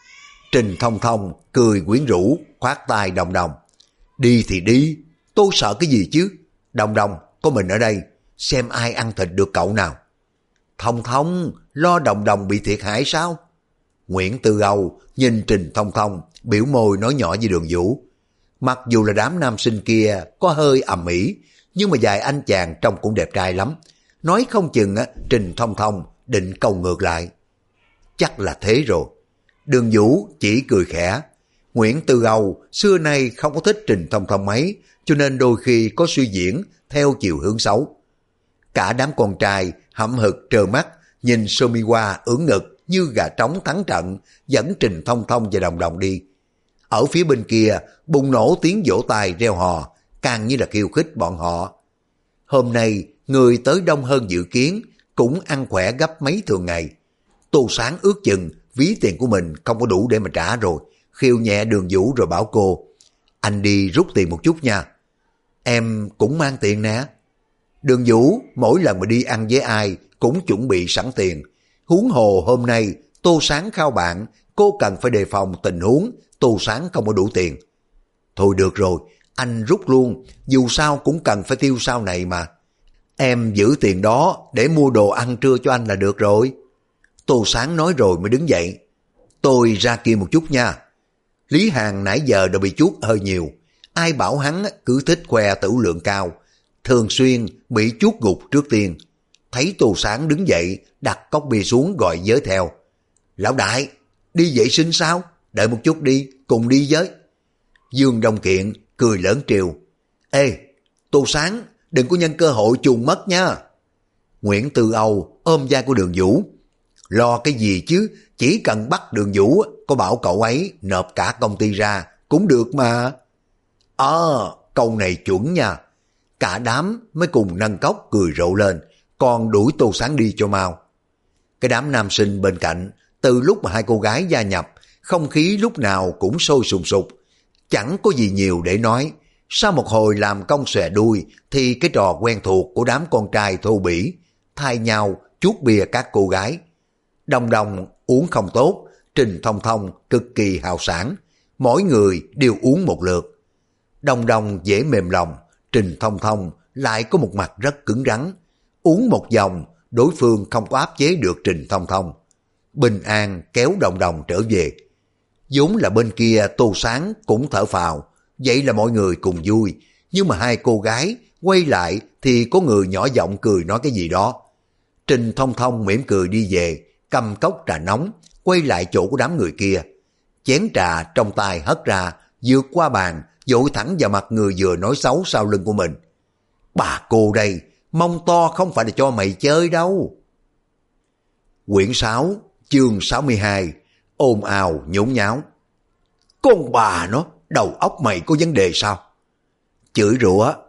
Speaker 1: Trình Thông Thông cười quyến rũ, khoát tay Đồng Đồng. Đi thì đi, tôi sợ cái gì chứ, Đồng Đồng, có mình ở đây, xem ai ăn thịt được cậu nào. Thông Thông, lo Đồng Đồng bị thiệt hại sao? Nguyễn Tư Âu nhìn Trình Thông Thông, biểu môi nói nhỏ với Đường Vũ. Mặc dù là đám nam sinh kia có hơi ầm ĩ, nhưng mà vài anh chàng trông cũng đẹp trai lắm. Nói không chừng Trình Thông Thông định câu ngược lại. Chắc là thế rồi. Đường Vũ chỉ cười khẽ. Nguyễn Tư Âu xưa nay không có thích Trình Thông Thông mấy, cho nên đôi khi có suy diễn theo chiều hướng xấu. Cả đám con trai hậm hực trơ mắt, nhìn Sơ Mi Hoa ưỡn ngực như gà trống thắng trận, dẫn Trình Thông Thông và Đồng Đồng đi. Ở phía bên kia bùng nổ tiếng vỗ tay reo hò, càng như là khiêu khích bọn họ. Hôm nay người tới đông hơn dự kiến, cũng ăn khỏe gấp mấy thường ngày. Tô Sáng ước chừng ví tiền của mình không có đủ để mà trả rồi, khiêu nhẹ Đường Vũ rồi bảo cô, anh đi rút tiền một chút nha. Em cũng mang tiền nè. Đường Vũ mỗi lần mà đi ăn với ai cũng chuẩn bị sẵn tiền. Huống hồ hôm nay Tô Sáng khao bạn, cô cần phải đề phòng tình huống Tô Sáng không có đủ tiền. Thôi được rồi, anh rút luôn, dù sao cũng cần phải tiêu sau này mà. Em giữ tiền đó để mua đồ ăn trưa cho anh là được rồi. Tô Sáng nói rồi mới đứng dậy. Tôi ra kia một chút nha. Lý Hàn nãy giờ đã bị chuốt hơi nhiều. Ai bảo hắn cứ thích khoe tửu lượng cao, thường xuyên bị chuốt gục trước tiên. Thấy Tô Sáng đứng dậy, đặt cốc bia xuống gọi giới theo. Lão đại, đi vệ sinh sao? Đợi một chút đi, cùng đi với. Dương Đông Kiện cười lớn trêu. Ê, Tô Sáng, đừng có nhân cơ hội chuồn mất nha. Nguyễn Tư Âu ôm vai của Đường Vũ. Lo cái gì chứ, chỉ cần bắt Đường Vũ, có bảo cậu ấy nộp cả công ty ra, cũng được mà. Câu này chuẩn nha. Cả đám mới cùng nâng cốc cười rộ lên, còn đuổi Tô Sáng đi cho mau. Cái đám nam sinh bên cạnh, từ lúc mà hai cô gái gia nhập, không khí lúc nào cũng sôi sùng sục. Chẳng có gì nhiều để nói. Sau một hồi làm công xòe đuôi, thì cái trò quen thuộc của đám con trai thô bỉ, thay nhau chuốt bia các cô gái. Đồng Đồng uống không tốt, Trình Thông Thông cực kỳ hào sảng, mỗi người đều uống một lượt. Đồng Đồng dễ mềm lòng, Trình Thông Thông lại có một mặt rất cứng rắn. Uống một vòng, đối phương không có áp chế được Trình Thông Thông. Bình an kéo Đồng Đồng trở về. Vốn là bên kia Tô Sáng cũng thở phào, vậy là mọi người cùng vui. Nhưng mà hai cô gái quay lại thì có người nhỏ giọng cười nói cái gì đó. Trình Thông Thông mỉm cười đi về, cầm cốc trà nóng, quay lại chỗ của đám người kia. Chén trà trong tay hất ra, vượt qua bàn, dội thẳng vào mặt người vừa nói xấu sau lưng của mình. Bà cô đây, mông to không phải là cho mày chơi đâu. Quyển 6, chương 62, ồn ào nhốn nháo. Con bà nó, đầu óc mày có vấn đề sao? Chửi rủa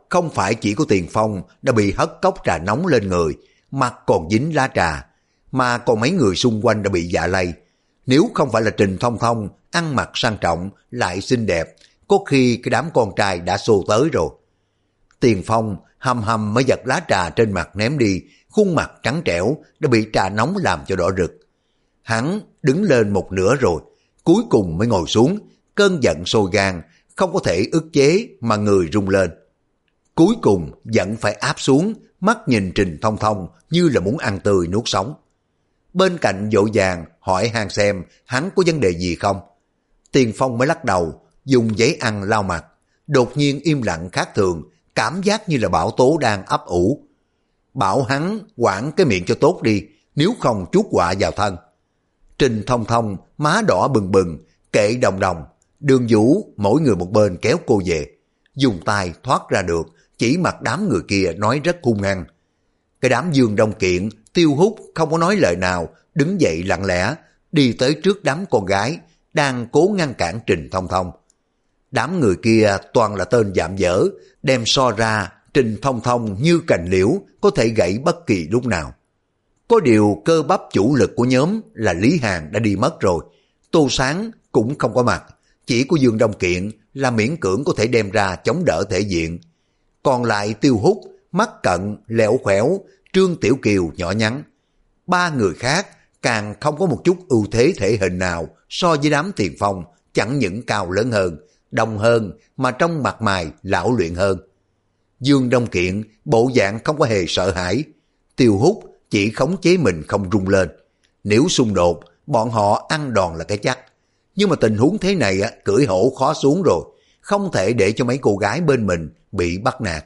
Speaker 1: không phải chỉ có Tiền Phong đã bị hất cốc trà nóng lên người, mặt còn dính lá trà, mà còn mấy người xung quanh đã bị dạ lây. Nếu không phải là Trình Thông Thông ăn mặc sang trọng lại xinh đẹp, có khi cái đám con trai đã xô tới rồi. Tiền Phong hầm hầm mới giật lá trà trên mặt ném đi, khuôn mặt trắng trẻo đã bị trà nóng làm cho đỏ rực. Hắn đứng lên một nửa rồi, cuối cùng mới ngồi xuống, cơn giận sôi gan, không có thể ức chế mà người rung lên. Cuối cùng giận phải áp xuống, mắt nhìn Trình Thông Thông như là muốn ăn tươi nuốt sống. Bên cạnh vội vàng hỏi han xem hắn có vấn đề gì không. Tiền Phong mới lắc đầu, dùng giấy ăn lau mặt, đột nhiên im lặng khác thường, cảm giác như là bão tố đang ấp ủ. Bảo hắn quản cái miệng cho tốt đi, nếu không chuốc họa vào thân. Trình Thông Thông má đỏ bừng bừng, kệ Đồng Đồng, Đường Vũ mỗi người một bên kéo cô về, dùng tay thoát ra được, chỉ mặt đám người kia nói rất hung hăng. Cái đám Dương Đông Kiện, Tiêu Hút không có nói lời nào, đứng dậy lặng lẽ, đi tới trước đám con gái, đang cố ngăn cản Trình Thông Thông. Đám người kia toàn là tên dạm dở, đem so ra Trình Thông Thông như cành liễu, có thể gãy bất kỳ lúc nào. Có điều cơ bắp chủ lực của nhóm là Lý Hàn đã đi mất rồi, Tô Sáng cũng không có mặt, chỉ có Dương Đông Kiện là miễn cưỡng có thể đem ra chống đỡ thể diện. Còn lại Tiêu Hút, mắt cận, lẹo khỏeo, Trương Tiểu Kiều nhỏ nhắn. Ba người khác càng không có một chút ưu thế thể hình nào so với đám Tiền Phong, chẳng những cao lớn hơn, đông hơn mà trong mặt mày lão luyện hơn. Dương Đông Kiện bộ dạng không có hề sợ hãi, Tiêu Hút chỉ khống chế mình không rung lên. Nếu xung đột, bọn họ ăn đòn là cái chắc. Nhưng mà tình huống thế này cưỡi hổ khó xuống rồi, không thể để cho mấy cô gái bên mình bị bắt nạt.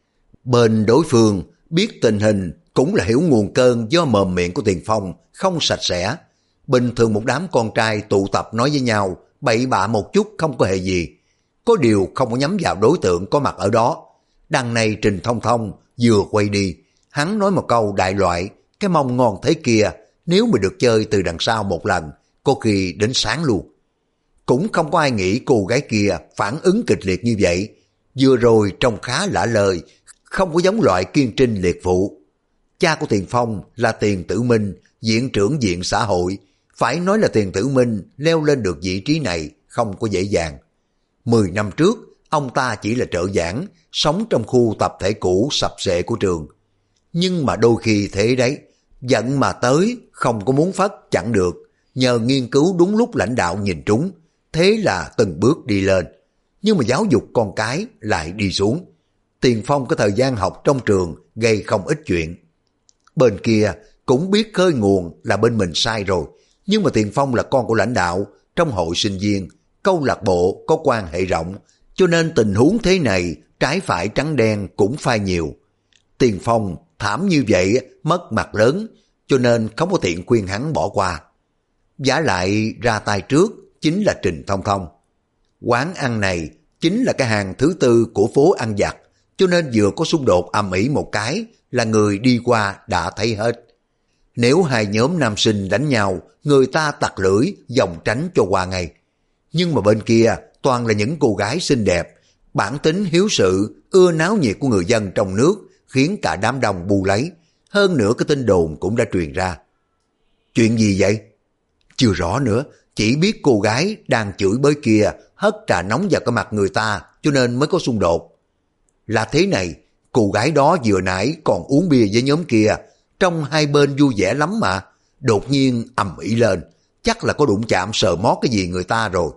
Speaker 1: Bên đối phương biết tình hình cũng là hiểu nguồn cơn do mồm miệng của Tiền Phong không sạch sẽ. Bình thường một đám con trai tụ tập nói với nhau, bậy bạ một chút không có hề gì. Có điều không có nhắm vào đối tượng có mặt ở đó. Đằng này Trình Thông Thông vừa quay đi, hắn nói một câu đại loại, cái mông ngon thế kia, nếu mà được chơi từ đằng sau một lần, có khi đến sáng luôn. Cũng không có ai nghĩ cô gái kia phản ứng kịch liệt như vậy. Vừa rồi trông khá lạ lời, không có giống loại kiên trinh liệt phụ. Cha của Tiền Phong là Tiền Tử Minh, viện trưởng viện xã hội. Phải nói là Tiền Tử Minh leo lên được vị trí này không có dễ dàng. 10 năm trước, ông ta chỉ là trợ giảng, sống trong khu tập thể cũ sập xệ của trường. Nhưng mà đôi khi thế đấy, giận mà tới, không có muốn phất chẳng được. Nhờ nghiên cứu đúng lúc lãnh đạo nhìn trúng, thế là từng bước đi lên. Nhưng mà giáo dục con cái lại đi xuống. Tiền Phong có thời gian học trong trường gây không ít chuyện. Bên kia cũng biết khơi nguồn là bên mình sai rồi. Nhưng mà Tiền Phong là con của lãnh đạo, trong hội sinh viên, câu lạc bộ có quan hệ rộng, cho nên tình huống thế này trái phải trắng đen cũng phai nhiều. Tiền Phong thảm như vậy mất mặt lớn, cho nên không có tiện khuyên hắn bỏ qua. Vả lại ra tay trước chính là Trình Thông Thông. Quán ăn này chính là cái hàng thứ tư của phố ăn vặt, cho nên vừa có xung đột ầm ĩ một cái là người đi qua đã thấy hết. Nếu hai nhóm nam sinh đánh nhau, người ta tặc lưỡi vòng tránh cho qua ngay. Nhưng mà bên kia toàn là những cô gái xinh đẹp, bản tính hiếu sự, ưa náo nhiệt của người dân trong nước khiến cả đám đông bu lấy. Hơn nữa cái tin đồn cũng đã truyền ra. Chuyện gì vậy? Chưa rõ nữa, chỉ biết cô gái đang chửi bới kia hất trà nóng vào cái mặt người ta cho nên mới có xung đột. Là thế này, cô gái đó vừa nãy còn uống bia với nhóm kia, trong hai bên vui vẻ lắm mà, đột nhiên ầm ĩ lên, chắc là có đụng chạm sờ mót cái gì người ta rồi.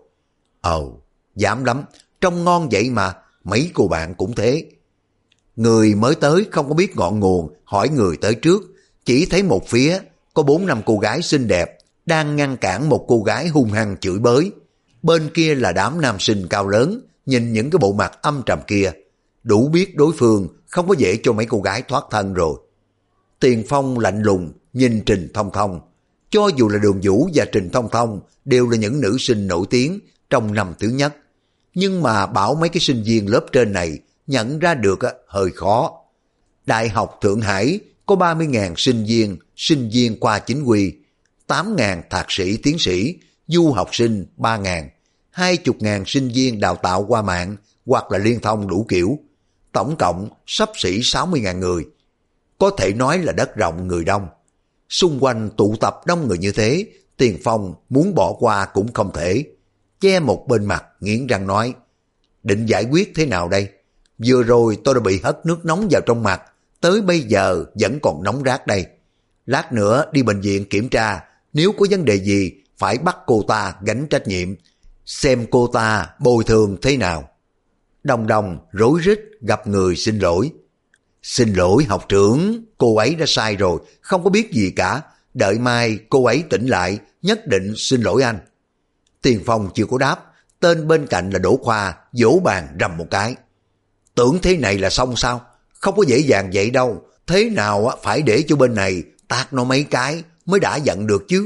Speaker 1: Dám lắm, trông ngon vậy mà, mấy cô bạn cũng thế. Người mới tới không có biết ngọn nguồn, hỏi người tới trước, chỉ thấy một phía có 4-5 cô gái xinh đẹp đang ngăn cản một cô gái hung hăng chửi bới. Bên kia là đám nam sinh cao lớn, nhìn những cái bộ mặt âm trầm kia, đủ biết đối phương không có dễ cho mấy cô gái thoát thân rồi. Tiền Phong lạnh lùng nhìn Trình Thông Thông. Cho dù là Đường Vũ và Trình Thông Thông đều là những nữ sinh nổi tiếng trong năm thứ nhất, nhưng mà bảo mấy cái sinh viên lớp trên này nhận ra được hơi khó. Đại học Thượng Hải có 30.000 sinh viên qua chính quy, 8.000 thạc sĩ tiến sĩ, du học sinh 3.000, 20.000 sinh viên đào tạo qua mạng hoặc là liên thông đủ kiểu. tổng cộng xấp xỉ 60.000 người. Có thể nói là đất rộng người đông. Xung quanh tụ tập đông người như thế, Tiền Phong muốn bỏ qua cũng không thể. Che một bên mặt, nghiến răng nói, định giải quyết thế nào đây? Vừa rồi tôi đã bị hất nước nóng vào trong mặt, tới bây giờ vẫn còn nóng rát đây. Lát nữa đi bệnh viện kiểm tra, nếu có vấn đề gì phải bắt cô ta gánh trách nhiệm, xem cô ta bồi thường thế nào. Đồng Đồng rối rít gặp người xin lỗi. Xin lỗi học trưởng, cô ấy đã sai rồi, không có biết gì cả. Đợi mai cô ấy tỉnh lại, nhất định xin lỗi anh. Tiền Phong chưa có đáp, tên bên cạnh là Đỗ Khoa vỗ bàn rầm một cái. Tưởng thế này là xong sao? Không có dễ dàng vậy đâu. Thế nào phải để cho bên này tát nó mấy cái mới đã giận được chứ.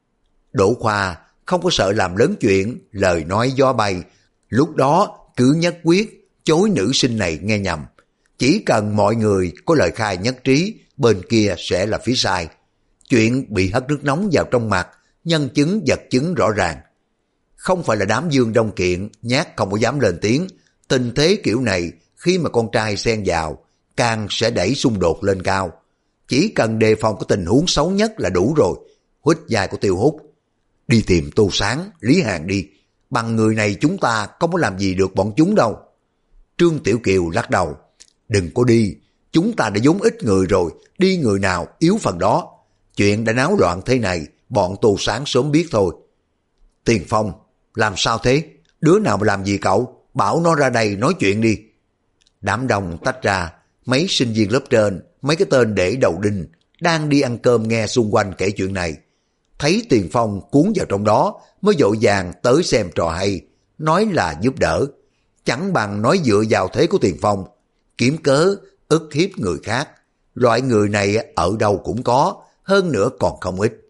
Speaker 1: Đỗ Khoa không có sợ làm lớn chuyện, lời nói gió bay. Lúc đó cứ nhất quyết chối nữ sinh này nghe nhầm. Chỉ cần mọi người có lời khai nhất trí, bên kia sẽ là phía sai. Chuyện bị hất nước nóng vào trong mặt, nhân chứng vật chứng rõ ràng. Không phải là đám Dương Đông Kiện nhát không có dám lên tiếng. Tình thế kiểu này khi mà con trai xen vào càng sẽ đẩy xung đột lên cao. Chỉ cần đề phòng cái tình huống xấu nhất là đủ rồi. Huýt vai của Tiêu Hút, đi tìm Tô Sáng, Lý Hàn đi. Bằng người này chúng ta không có làm gì được bọn chúng đâu. Trương Tiểu Kiều lắc đầu, đừng có đi, chúng ta đã vốn ít người rồi, đi người nào yếu phần đó. Chuyện đã náo loạn thế này, bọn Tô Sáng sớm biết thôi. Tiền Phong, làm sao thế? Đứa nào mà làm gì cậu? Bảo nó ra đây nói chuyện đi. Đám đông tách ra, mấy sinh viên lớp trên, mấy cái tên để đầu đinh, đang đi ăn cơm nghe xung quanh kể chuyện này. Thấy Tiền Phong cuốn vào trong đó, mới vội vàng tới xem trò hay, nói là giúp đỡ. Chẳng bằng nói dựa vào thế của Tiền Phong, kiếm cớ, ức hiếp người khác. Loại người này ở đâu cũng có, hơn nữa còn không ít.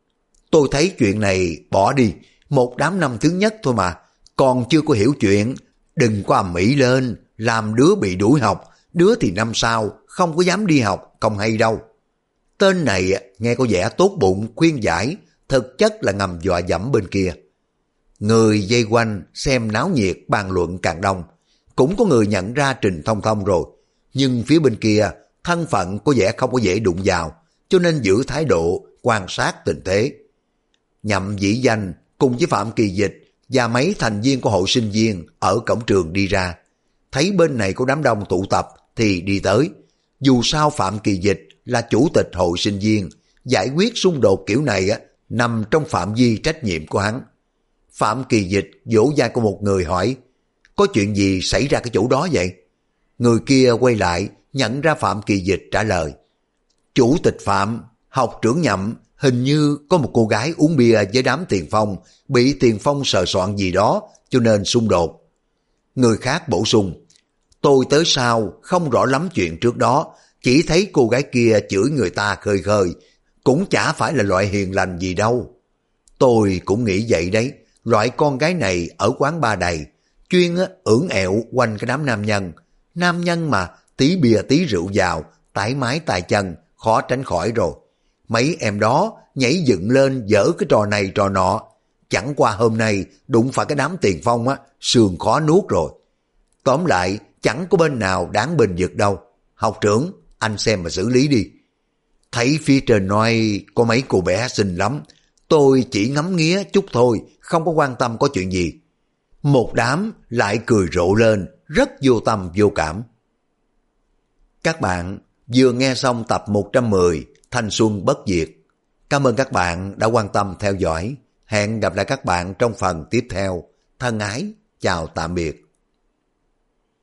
Speaker 1: Tôi thấy chuyện này bỏ đi, một đám năm thứ nhất thôi mà, còn chưa có hiểu chuyện, đừng có ầm ĩ lên, làm đứa bị đuổi học, đứa thì năm sau không có dám đi học, không hay đâu. Tên này nghe có vẻ tốt bụng khuyên giải, thực chất là ngầm dọa dẫm bên kia. Người vây quanh xem náo nhiệt bàn luận càng đông, cũng có người nhận ra Trình Thông Thông rồi, nhưng phía bên kia thân phận có vẻ không có dễ đụng vào, cho nên giữ thái độ quan sát tình thế. Nhậm Dĩ Danh cùng với Phạm Kỳ Dịch và mấy thành viên của hội sinh viên ở cổng trường đi ra, thấy bên này có đám đông tụ tập thì đi tới. Dù sao Phạm Kỳ Dịch là chủ tịch hội sinh viên, giải quyết xung đột kiểu này nằm trong phạm vi trách nhiệm của hắn. Phạm Kỳ Dịch vỗ vai của một người hỏi, có chuyện gì xảy ra cái chỗ đó vậy? Người kia quay lại, nhận ra Phạm Kỳ Dịch trả lời, chủ tịch Phạm, học trưởng Nhậm, hình như có một cô gái uống bia với đám Tiền Phong, bị Tiền Phong sờ soạn gì đó, cho nên xung đột. Người khác bổ sung, tôi tới sau không rõ lắm chuyện trước đó, chỉ thấy cô gái kia chửi người ta khơi khơi, cũng chả phải là loại hiền lành gì đâu. Tôi cũng nghĩ vậy đấy, loại con gái này ở quán bar đầy, chuyên ưỡn ẹo quanh cái đám nam nhân. Nam nhân mà, tí bia tí rượu vào, tái mái tài chân, khó tránh khỏi rồi. Mấy em đó nhảy dựng lên giở cái trò này trò nọ. Chẳng qua hôm nay đụng phải cái đám Tiền Phong sườn khó nuốt rồi. Tóm lại, chẳng có bên nào đáng bình vực đâu. Học trưởng, anh xem mà xử lý đi. Thấy phía trên nói có mấy cô bé xinh lắm, tôi chỉ ngắm nghía chút thôi, không có quan tâm có chuyện gì. Một đám lại cười rộ lên, rất vô tâm vô cảm. Các bạn vừa nghe xong tập 110 Thanh Xuân Bất Diệt. Cảm ơn các bạn đã quan tâm theo dõi. Hẹn gặp lại các bạn trong phần tiếp theo. Thân ái, chào tạm biệt.